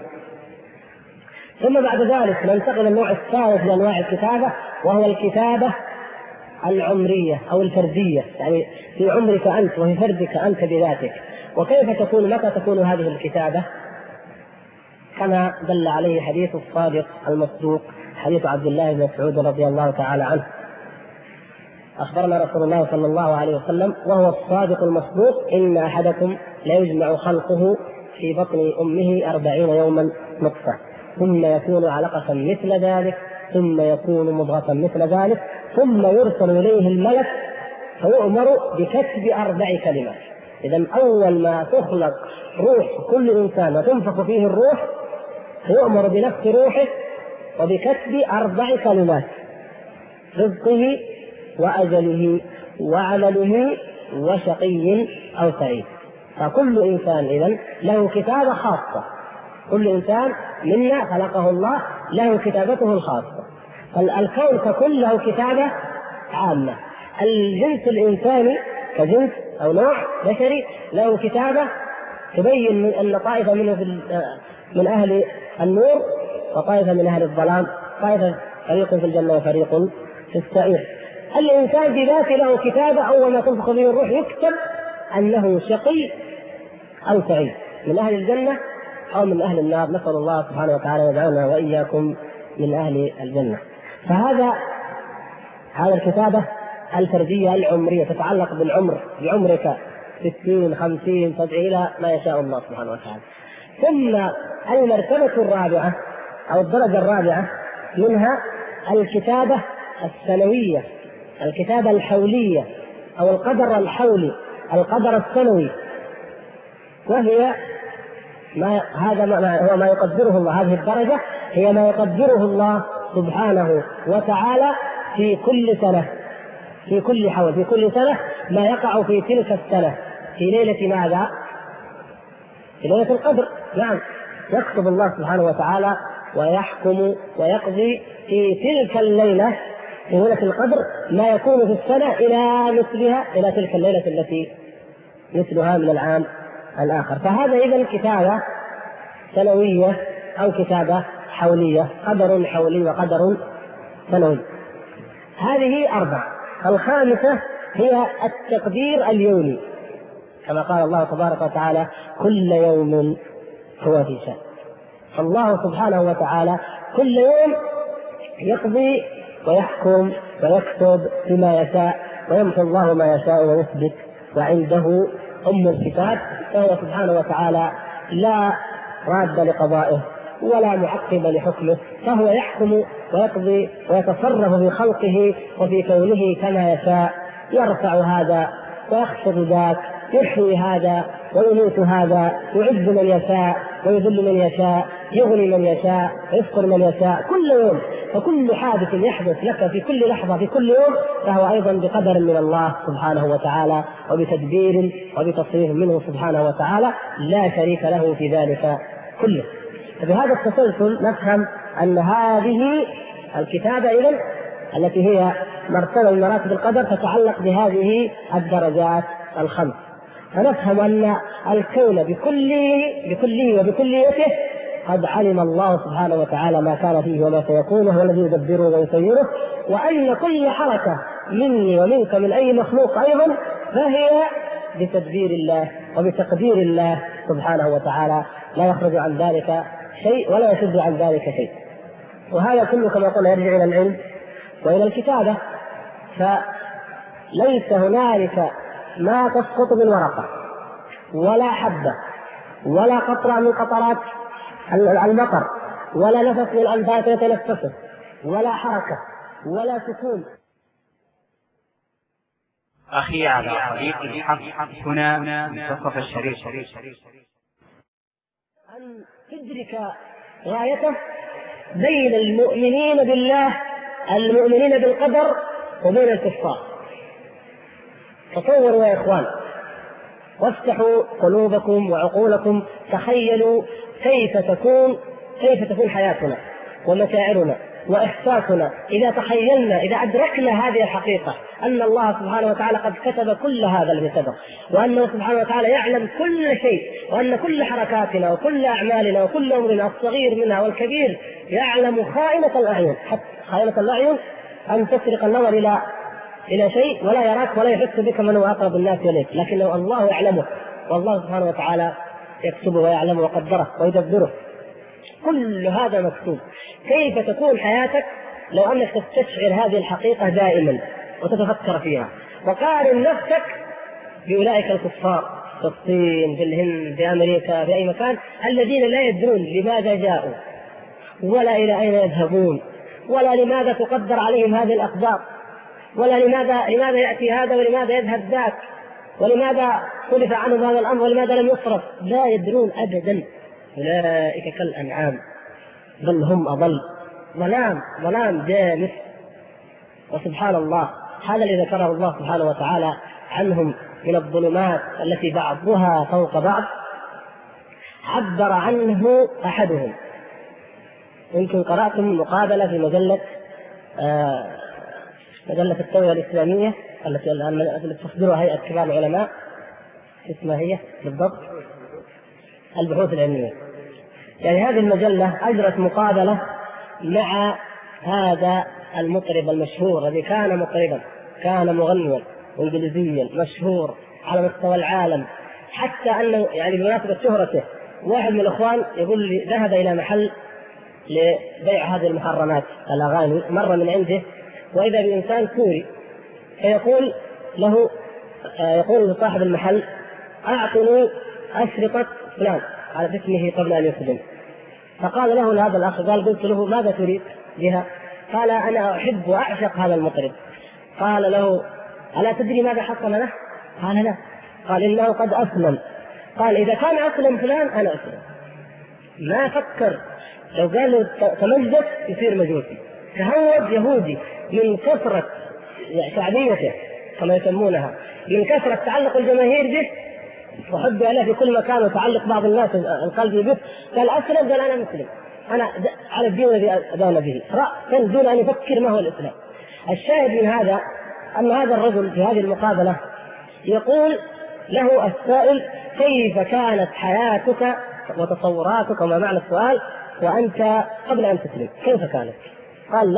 Speaker 1: ثم بعد ذلك ننتقل إلى النوع الثالث من أنواع الكتابة، وهو الكتابة العمرية أو الفردية، يعني في عمرك أنت وفي فردك أنت بذاتك. وكيف تكون، متى تكون هذه الكتابة؟ كما دل عليه حديث الصادق المصدوق، حديث عبد الله بن مسعود رضي الله تعالى عنه. أخبرنا رسول الله صلى الله عليه وسلم وهو الصادق المصدوق: إن أحدكم ليجمع خلقه في بطن أمه 40 يوما نطفة، ثم يكون علقة مثل ذلك، ثم يكون مضغة مثل ذلك، ثم يرسل إليه الملك فيؤمر بكتب 4 كلمات. إذن أول ما تخلق روح كل إنسان وتنفخ فيه الروح فيؤمر بنفخ روحه وبكتب 4 كلمات: رزقه وأجله وعمله وشقي أو سعيد. فكل إنسان إذن له كتابة خاصة، كل إنسان منا خلقه الله له كتابته الخاصة. فالكون ككل له كتابة عامة. الجنس الإنساني كجنس أو نوع بشري له كتابة تبين من أن طائفة منه من أهل النور وطائفة من أهل الظلام، طائفة فريق في الجنة وفريق في السعير. الإنسان بذاته له كتابة، أول ما تنفخ به الروح يكتب أنه شقي أو سعيد، من أهل الجنة أو من أهل النار. نسأل الله سبحانه وتعالى يجعلنا وإياكم من أهل الجنة. فهذا الكتابة الفردية العمرية تتعلق بالعمر، بعمرك 60 50 70 إلى ما يشاء الله سبحانه وتعالى. ثم المرتبة الرابعة أو الدرجة الرابعة منها الكتابة السنوية، الكتابة الحولية أو القدر الحولي، القدر السنوي، وهي هو ما يقدره الله. هذه الدرجة هي ما يقدره الله سبحانه وتعالى في كل سنة، في كل حول، في كل سنة ما يقع في تلك السنة في ليلة ماذا؟ في ليلة القدر. نعم، يكتب الله سبحانه وتعالى ويحكم ويقضي في تلك الليلة، في ليلة القدر، ما يكون في السنة إلى مثلها، إلى تلك الليلة التي مثلها من العام الآخر. فهذا إذن كتابة سنوية أو كتابة حولية، قدر حولي وقدر سنوي. هذه 4. الخامسة هي التقدير اليومي، كما قال الله تبارك وتعالى: كل يوم هو في شأن. فالله سبحانه وتعالى كل يوم يقضي ويحكم ويكتب بما يشاء، ويمحو الله ما يشاء ويثبت، وعنده أم الكتاب. فهو سبحانه وتعالى لا راد لقضائه ولا معقب لحكمه، فهو يحكم ويقضي ويتصرف في خلقه وفي كونه كما يشاء، يرفع هذا ويخفض ذاك، يحيي هذا ويميت هذا، يعز من يشاء ويذل من يشاء، يغني من يشاء ويفقر من يشاء كل يوم. فكل حادث يحدث لك في كل لحظة في كل يوم فهو أيضا بقدر من الله سبحانه وتعالى وبتدبير وبتصريف منه سبحانه وتعالى، لا شريك له في ذلك كله. فبهذا التسلسل نفهم أن هذه الكتابة إذن التي هي مرتبة من مراتب القدر تتعلق بهذه الدرجات الخمس. فنفهم أن الكون بكله وبكليته قد علم الله سبحانه وتعالى ما كان فيه وما سيكون، هو الذي يدبره ويسيره، وأن كل حركة مني ومنك من أي مخلوق أيضا فهي بتدبير الله وبتقدير الله سبحانه وتعالى، لا يخرج عن ذلك شيء ولا يشد عن ذلك شيء. وهذا كله كما قلنا يرجع إلى العلم وإلى الكتابة. فليس هنالك ما تسقط من ورقة ولا حبة ولا قطرة من قطرات المطر ولا نفس من الأنفاس يتنفسه ولا حركة ولا سكون.
Speaker 2: أخي على طريق الحق هنا منتصف الشريط
Speaker 1: أن تدرك غايته بين المؤمنين بالله المؤمنين بالقدر وبين الكفار. تصوروا يا إخوان، وافتحوا قلوبكم وعقولكم، تخيلوا كيف تكون حياتنا ومشاعرنا وإحساسنا إذا تخيلنا، إذا أدركنا هذه الحقيقة أن الله سبحانه وتعالى قد كتب كل هذا الذي كتب، وأنه سبحانه وتعالى يعلم كل شيء، وأن كل حركاتنا وكل أعمالنا وكل أمرنا الصغير منها والكبير يعلم خائنة الأعين، حتى خائنة الأعين أن تسرق النظر إلى إلى شيء ولا يراك ولا يحس بك من هو أقرب الناس إليك، لكنه الله يعلمه، والله سبحانه وتعالى يكتبه ويعلمه ويقدره ويدبره. كل هذا مكتوب. كيف تكون حياتك لو أنك تستشعر هذه الحقيقة دائما وتتفكر فيها؟ وقارن نفسك بأولئك الكفار في الصين، في الهند، في أمريكا، في أي مكان، الذين لا يدرون لماذا جاءوا ولا إلى أين يذهبون ولا لماذا تقدر عليهم هذه الأقدار ولا لماذا يأتي هذا ولماذا يذهب ذاك ولماذا خلف عنهم هذا الأمر ولماذا لم يصرف. لا يدرون أبدا. أولئك كالأنعام بل هم أضل. ظلام جامس. وسبحان الله، هذا الذي ذكره الله سبحانه وتعالى عنهم من الظلمات التي بعضها فوق بعض عبر عنه أحدهم. يمكن قرأتم مقابلة في مجلة التوعية الإسلامية التي تصدرها هيئة كبار العلماء، اسمها هي بالضبط البحوث العلمية. يعني هذه المجلة أجرت مقابلة مع هذا المطرب المشهور الذي كان مطربا، كان مغنيا انجليزيا مشهور على مستوى العالم، حتى انه يعني بمناسبة شهرته واحد من الاخوان يقول لي ذهب الى محل لبيع هذه المحرمات الاغاني، مر من عنده واذا بانسان كوري فيقول له يقول لصاحب المحل اعطني اشرطة فلان على اسمه قبل ان يسلم. فقال له هذا الاخ قلت له ماذا تريد بها؟ قال انا احب واعشق هذا المطرب. قال له ألا تدري ماذا حصل له؟ قال لا. قال إنه قد أسلم. قال إذا كان أسلم فلان أنا أسلم. ما فكر، لو قال له تمجد يصير مجوسي، تهود يهودي من كثرة شعبيته كما يسمونها، من كثرة تعلق الجماهير به وحب له في كل مكان وتعلق بعض الناس القلب به. قال أسلم، قال أنا مسلم، أنا على الدين الذي أدان به رأسا دون أن يفكر ما هو الإسلام. الشاهد من هذا أن هذا الرجل في هذه المقابلة يقول له السائل كيف كانت حياتك وتصوراتك وما معنى السؤال وأنت قبل أن تسلم، كيف كانت؟ قال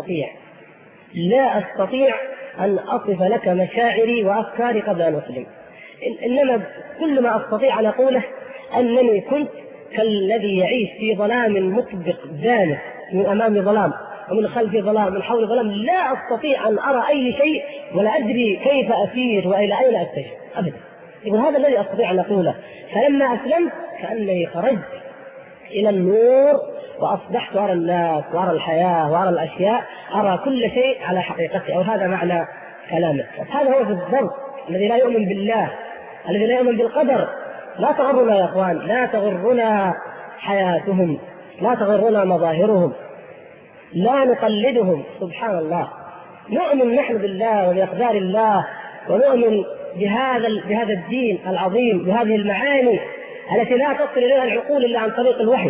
Speaker 1: لا أستطيع أن أصف لك مشاعري وأفكاري قبل أن أسلم، إنما كل ما أستطيع أن أقوله أنني كنت كالذي يعيش في ظلام مطبق دامس، من أمامي ظلام ومن خلفي ظلام، من حولي ظلام، لا أستطيع أن أرى أي شيء ولا أدري كيف أسير وإلى أين أتجه أبدا. يقول هذا الذي أستطيع أن أقوله. فلما أسلمت كأنني خرجت إلى النور وأصبحت أرى الناس وأرى الحياة وأرى الأشياء، أرى كل شيء على حقيقته. أو هذا معنى كلامه. هذا هو في الضبط الذي لا يؤمن بالله، الذي لا يؤمن بالقدر. لا تغرنا يا أخوان، لا تغرنا حياتهم، لا تغرنا مظاهرهم، لا نقلدهم. سبحان الله، نؤمن نحن بالله وبأقدار الله، ونؤمن بهذا الدين العظيم، بهذه المعاني التي لا تصل إليها العقول إلا عن طريق الوحي،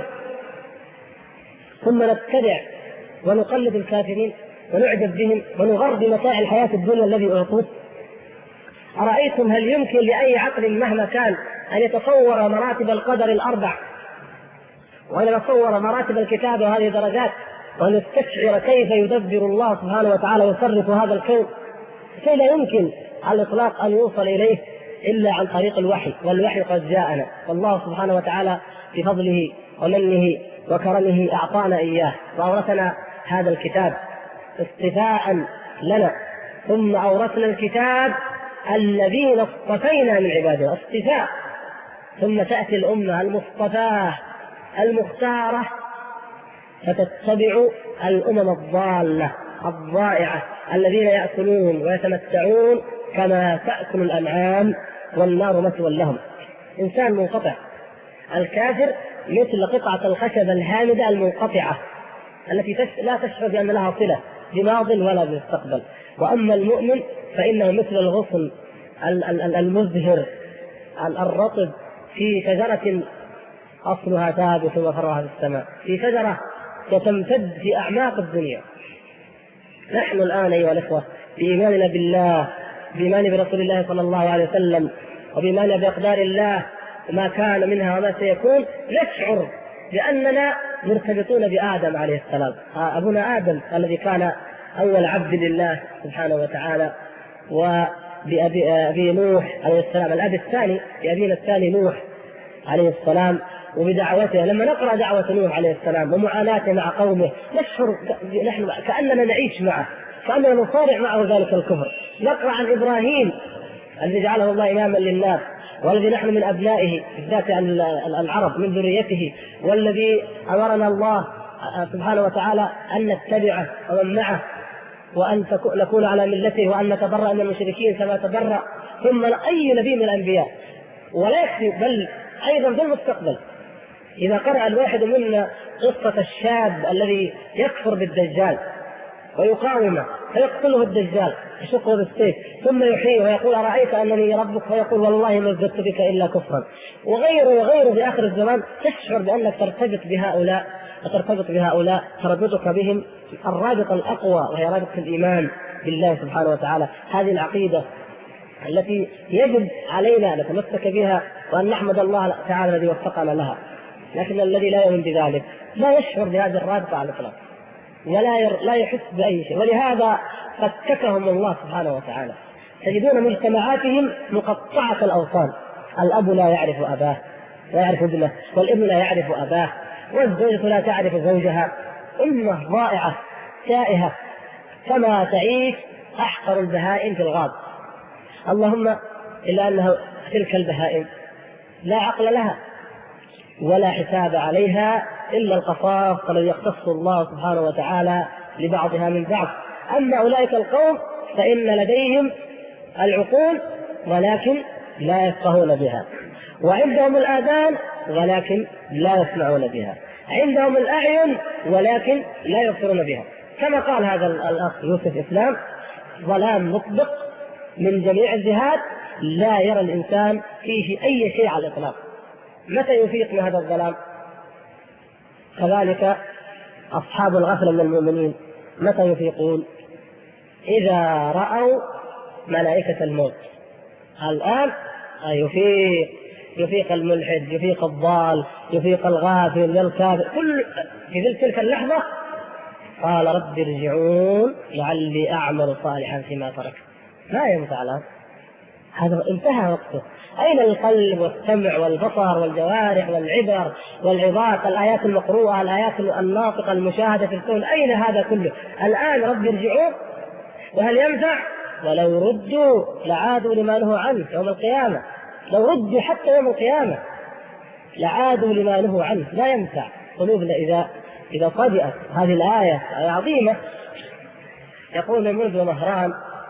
Speaker 1: ثم نتبع ونقلد الكافرين ونعجب بهم ونغر بمتاع الحياة الدنيا الذي أعطوه. أرأيتم هل يمكن لأي عقل مهما كان أن يتصور مراتب القدر الأربع وأن يتصور مراتب الكتابة وهذه درجات وأن يستشعر كيف يدبر الله سبحانه وتعالى ويصرف هذا الكون؟ شيء لا يمكن على الإطلاق أن يوصل إليه إلا عن طريق الوحي، والوحي قد جاءنا، والله سبحانه وتعالى بفضله ومنه وكرمه أعطانا إياه وأورثنا هذا الكتاب اصطفاء لنا، ثم أورثنا الكتاب الذين اصطفينا من عبادنا اصطفاء، ثم تأتي الأمة المصطفاة المختارة فتتبع الأمم الضالة الضائعة الذين يأكلون ويتمتعون كما تأكل الأنعام والنار مثوى لهم. إنسان منقطع. الكافر مثل قطعة الخشب الهامدة المنقطعة التي لا تشعر بأن لها صلة بماض ولا بمستقبل. وأما المؤمن فإنه مثل الغصن المزهر الرطب في شجرة أصلها ثابت وفرعها في السماء، في شجرة تمتد في أعماق الدنيا. نحن الآن أيها الإخوة بإيماننا بالله، بإيمان برسول الله صلى الله عليه وسلم، وبإيمان بأقدار الله وما كان منها وما سيكون، نشعر بأننا مرتبطون بآدم عليه السلام، أبونا آدم الذي كان أول عبد لله سبحانه وتعالى، وبأبي نوح عليه السلام، الأب الثاني بأبينا الثاني نوح عليه السلام، وبدعوته. لما نقرأ دعوة نوح عليه السلام ومعاناته مع قومه نشعر نحن كأننا نعيش معه، كأننا نصارع معه ذلك الكفر. نقرأ عن إبراهيم الذي جعله الله إماما للناس، والذي نحن من أبنائه بالذات عن العرب من ذريته، والذي أمرنا الله سبحانه وتعالى أن نتبعه ومن معه، وأن نكون على ملته، وأن نتبرأ من المشركين كما تبرأ. ثم أي نبي من الأنبياء. ولا يكفي، بل أيضا في المستقبل إذا قرأ الواحد منا قصة الشاب الذي يكفر بالدجال ويقاومه فيقتله الدجال يشقه بالسيف ثم يحييه ويقول أرأيت أنني ربك، فيقول والله ما ازددت بك إلا كفرا، وغيره في آخر الزمان. تشعر بأنك ترتبط بهؤلاء تربطك بهم الرابطة الأقوى، وهي رابطة الإيمان بالله سبحانه وتعالى. هذه العقيدة التي يجب علينا أن نتمسك بها وأن نحمد الله تعالى الذي وفقنا لها. لكن الذي لا يؤمن بذلك لا يشعر بهذه الرابطة على الإطلاق، ولا يحس بأي شيء. ولهذا فككهم الله سبحانه وتعالى. تجدون مجتمعاتهم مقطعة الأوصال، الأب لا يعرف أباه لا يعرف ابنه، والابن لا يعرف أباه، والزوجة لا تعرف زوجها. أمة ضائعة تائهة كما تعيش أحقر البهائم في الغاب. اللهم إلا أنه تلك البهائم لا عقل لها ولا حساب عليها إلا القصاص الذي يختص الله سبحانه وتعالى لبعضها من بعض. أما أولئك القوم فإن لديهم العقول ولكن لا يفقهون بها، وعندهم الآذان ولكن لا يسمعون بها، عندهم الأعين ولكن لا يبصرون بها. كما قال هذا الأخ يوسف إسلام: ظلام مطبق من جميع الجهات لا يرى الإنسان فيه أي شيء على الإطلاق. متى يفيق من هذا الظلام؟ كذلك أصحاب الغفلة من المؤمنين متى يفيقون؟ إذا رأوا ملائكة الموت. الآن يفيق الملحد، يفيق الضال، يفيق الغافل والكافر، كل في تلك اللحظة قال رب ارجعون لعلي أعمل صالحا فيما ترك. لا ينفع الآن، هذا انتهى وقته. أين القلب والسمع والبصر والجوارح والعبر والعظات، الآيات المقروءة، الآيات الناطقة المشاهدة في الكون؟ أين هذا كله؟ الآن رب ارجعون، وهل ينفع؟ ولو ردوا لعادوا لما نهوا عنه يوم القيامة. لو ردوا حتى يوم القيامة لعادوا لما نهوا عنه. لا ينفع. قلوبنا إذا صدئت. هذه الآية عظيمة. يقول منذ مهران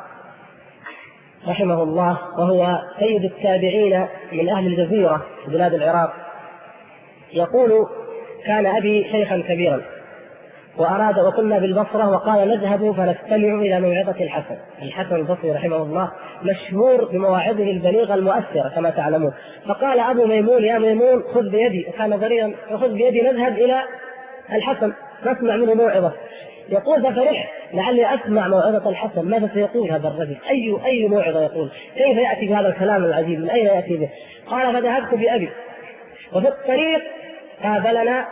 Speaker 1: رحمه الله، وهو سيد التابعين من أهل الجزيرة في بلاد العراق، يقول: كان أبي شيخا كبيرا وكنا بالبصرة، وقال نذهب فنستمع إلى موعظة الحسن البصري رحمه الله، مشهور بمواعظه البليغة المؤثرة كما تعلمون. فقال أبو ميمون: يا ميمون خذ بيدي، وكان ضريرا، خذ بيدي نذهب إلى الحسن نسمع منه موعظة. يقول: ففرحت لعلي أسمع موعظة الحسن، ماذا سيقول هذا الرجل؟ أي موعظة يقول؟ كيف يأتي بهذا الكلام العجيب؟ من أين يأتي به؟ قال: فذهبت بأبي، وفي الطريق قابلنا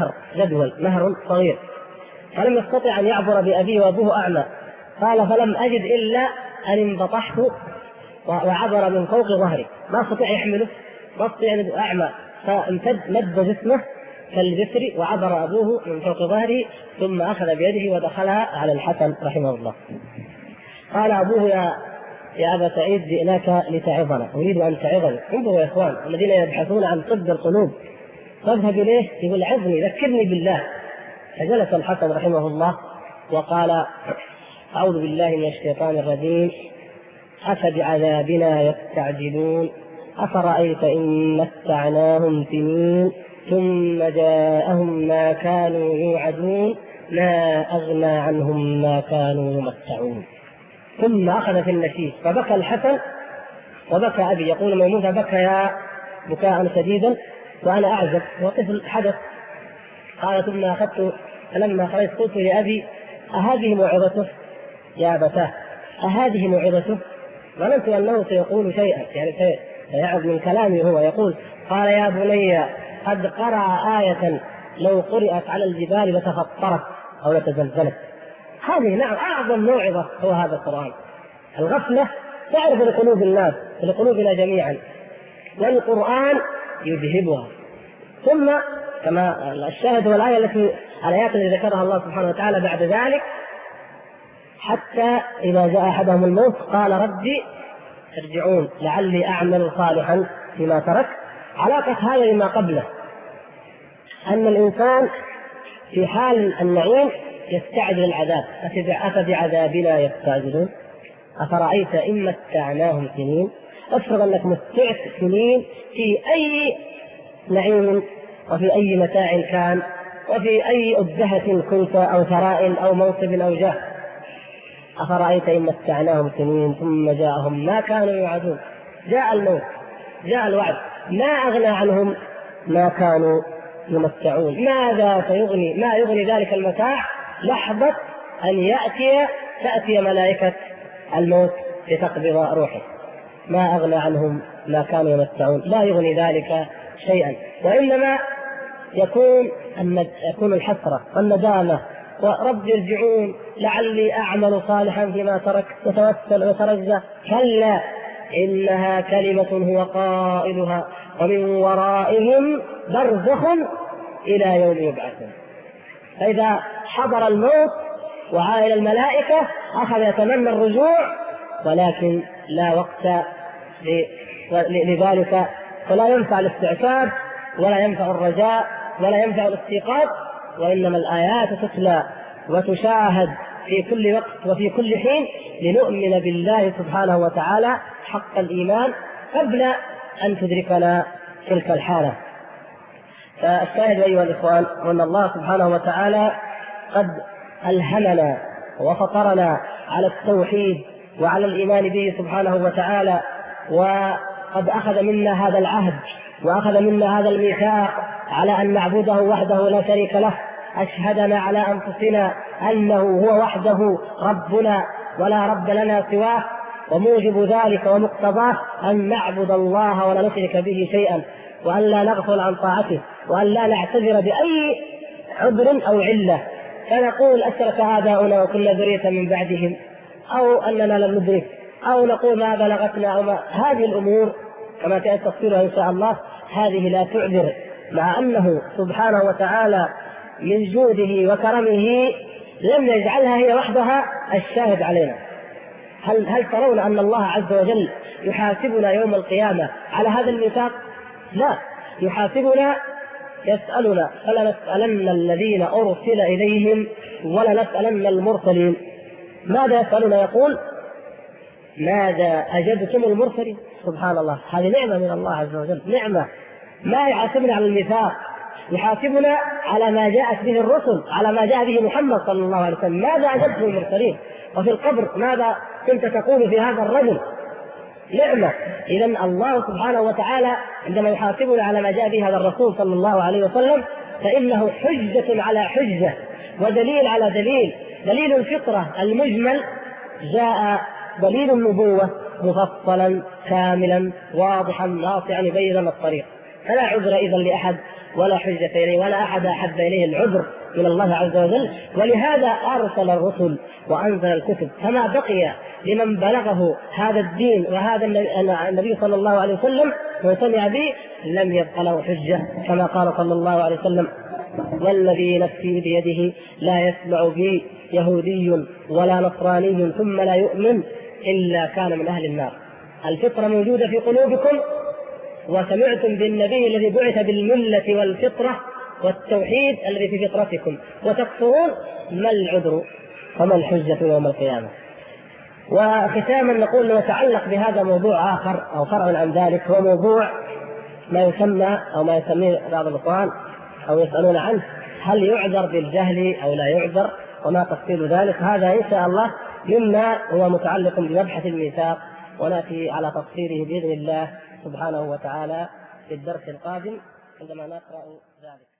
Speaker 1: نهر صغير، فلم يستطع أن يعبر بأبيه وأبوه أعمى. قال: فلم أجد إلا أن انبطحت وعبر من فوق ظهري، ما استطيع يحمله، ما استطيع أعمى، فامتد مد جسمه كالجسر وعبر أبوه من فوق ظهره، ثم أخذ بيده ودخلها على الحسن رحمه الله. قال أبوه: يا أبا سعيد جئناك لتعظنا، أريد أن تعظني. انظروا يا إخوان الذين يبحثون عن طب القلوب، تذهب إليه يقول: عظني، ذكرني بالله. فجلس الحسن رحمه الله وقال: أعوذ بالله من الشيطان الرجيم، أفبعذابنا يستعجلون، أفرأيت إن متعناهم سنين ثم جاءهم ما كانوا يوعدون ما أغنى عنهم ما كانوا يمتعون. ثم أخذ في النشيد، فبكى الحسن وبكى أبي. يقول ميمون: فبكى بكاء شديدا وأنا أعزب وطفل حدث. قال: ثم فلما خرجت قلت لأبي: أهذه موعظته يا أبتاه؟ أهذه موعظته؟ ظننت أنه سيقول شيئا، يعني سيعظ من كلامه هو. يقول: قال: يا بني قد قرأ آية لو قرأت على الجبال لتفطرت أو لتزلزلت. هذه نعم أعظم موعظة هو هذا القرآن. الغفلة تعرف لقلوب الناس ولقلوبنا جميعا، والقرآن يذهبها. ثم كما الشاهد والآية الآيات التي ذكرها الله سبحانه وتعالى بعد ذلك: حتى إذا جاء أحدهم الموت قال ربي ارجعون لعلي أعمل صالحا فيما ترك. علاقة هذا لما قبله أن الإنسان في حال النعيم يستعجل العذاب: أفبعذابنا يستعجلون أفرأيت إن متعناهم سنين. افرض أنك متعت سنين في أي نعيم وفي أي متاع كان وفي أي أبهة كنت أو ثراء أو منصب أو جاه. أفرأيت إن متعناهم سنين ثم جاءهم ما كانوا يوعدون. جاء الموت، جاء الوعد، ما أغنى عنهم ما كانوا يمتعون. ماذا سيغني؟ ما يغني ذلك المتاع لحظة أن تأتي ملائكة الموت لتقبض روحه. ما أغنى عنهم ما كانوا يمتعون، لا يغني ذلك شيئا، وإنما يكون الحسرة والندامة: ورب ارجعون لعلي أعمل صالحا فيما ترك، يتوسل ويترجى. كلا إنها كلمة هو قائلها ومن ورائهم برزخ إلى يوم يبعثون. فإذا حضر الموت وعائل الملائكة أخذ يتمنى الرجوع، ولكن لا وقت لذلك، فلا ينفع الاستعتاب ولا ينفع الرجاء ولا ينفع الاستيقاظ، وإنما الآيات تتلى وتشاهد في كل وقت وفي كل حين لنؤمن بالله سبحانه وتعالى حق الإيمان قبل أن تدركنا تلك الحالة. فالشاهد أيها الإخوان أن الله سبحانه وتعالى قد ألهمنا وفطرنا على التوحيد وعلى الإيمان به سبحانه وتعالى، وقد أخذ منا هذا العهد وأخذ منا هذا الميثاق على أن نعبده وحده لا شريك له. أشهدنا على أنفسنا أنه هو وحده ربنا ولا رب لنا سواه، وموجب ذلك ومقتضاه أن نعبد الله ولا نشرك به شيئا، وأن لا نغفل عن طاعته، وأن لا نعتذر بأي عذر أو علة فنقول أشرك آباؤنا وكنا ذرية من بعدهم، أو أننا لم ندرك، أو نقول ما بلغتنا، أو ما. هذه الأمور كما سيأتي تفصيلها إن شاء الله هذه لا تعذر، مع أنه سبحانه وتعالى من جوده وكرمه لم يجعلها هي وحدها الشاهد علينا. هل ترون أن الله عز وجل يحاسبنا يوم القيامة على هذا الميثاق؟ لا، يحاسبنا يسألنا: فلنسألن الذين أرسل إليهم ولنسألن المرسلين. ماذا يسألنا؟ يقول: ماذا أجبتم المرسلين؟ سبحان الله، هذه نعمة من الله عز وجل، نعمة. ما يحاسبنا على الميثاق، يحاسبنا على ما جاءت به الرسل، على ما جاء به محمد صلى الله عليه وسلم. ماذا أجبتم المرسلين؟ وفي القبر ماذا كنت تقول في هذا الرجل؟ نعمة. إذن الله سبحانه وتعالى عندما يحاسبنا على ما جاء به هذا الرسول صلى الله عليه وسلم فإنه حجة على حجة ودليل على دليل. دليل الفطرة المجمل جاء دليل النبوة مفصلا كاملا واضحا ناصعا يبين الطريق، فلا عذر إذن لأحد ولا حجة إليه، ولا أحد أحب إليه العذر من الله عز وجل. ولهذا أرسل الرسل وأنزل الكتب، فما بقي لمن بلغه هذا الدين وهذا النبي صلى الله عليه وسلم وسمع به لم يبق له حجة، كما قال صلى الله عليه وسلم: والذي نفسي بيده لا يسمع بي يهودي ولا نصراني ثم لا يؤمن إلا كان من أهل النار. الفطرة موجودة في قلوبكم، وسمعتم بالنبي الذي بعث بالملة والفطرة والتوحيد الذي في فطرتكم، وتكفرون، ما العذر وما الحجة يوم القيامة؟ وختاما نقول نتعلق بهذا موضوع آخر أو فرع عن ذلك، هو موضوع ما يسمى أو ما يسميه بعض الإخوان أو يسألون عنه: هل يعذر بالجهل أو لا يعذر، وما تفصيل ذلك؟ هذا إن شاء الله مما هو متعلق بمبحث الميثاق، ونأتي على تفصيله بإذن الله سبحانه وتعالى في الدرس القادم عندما نقرأ ذلك.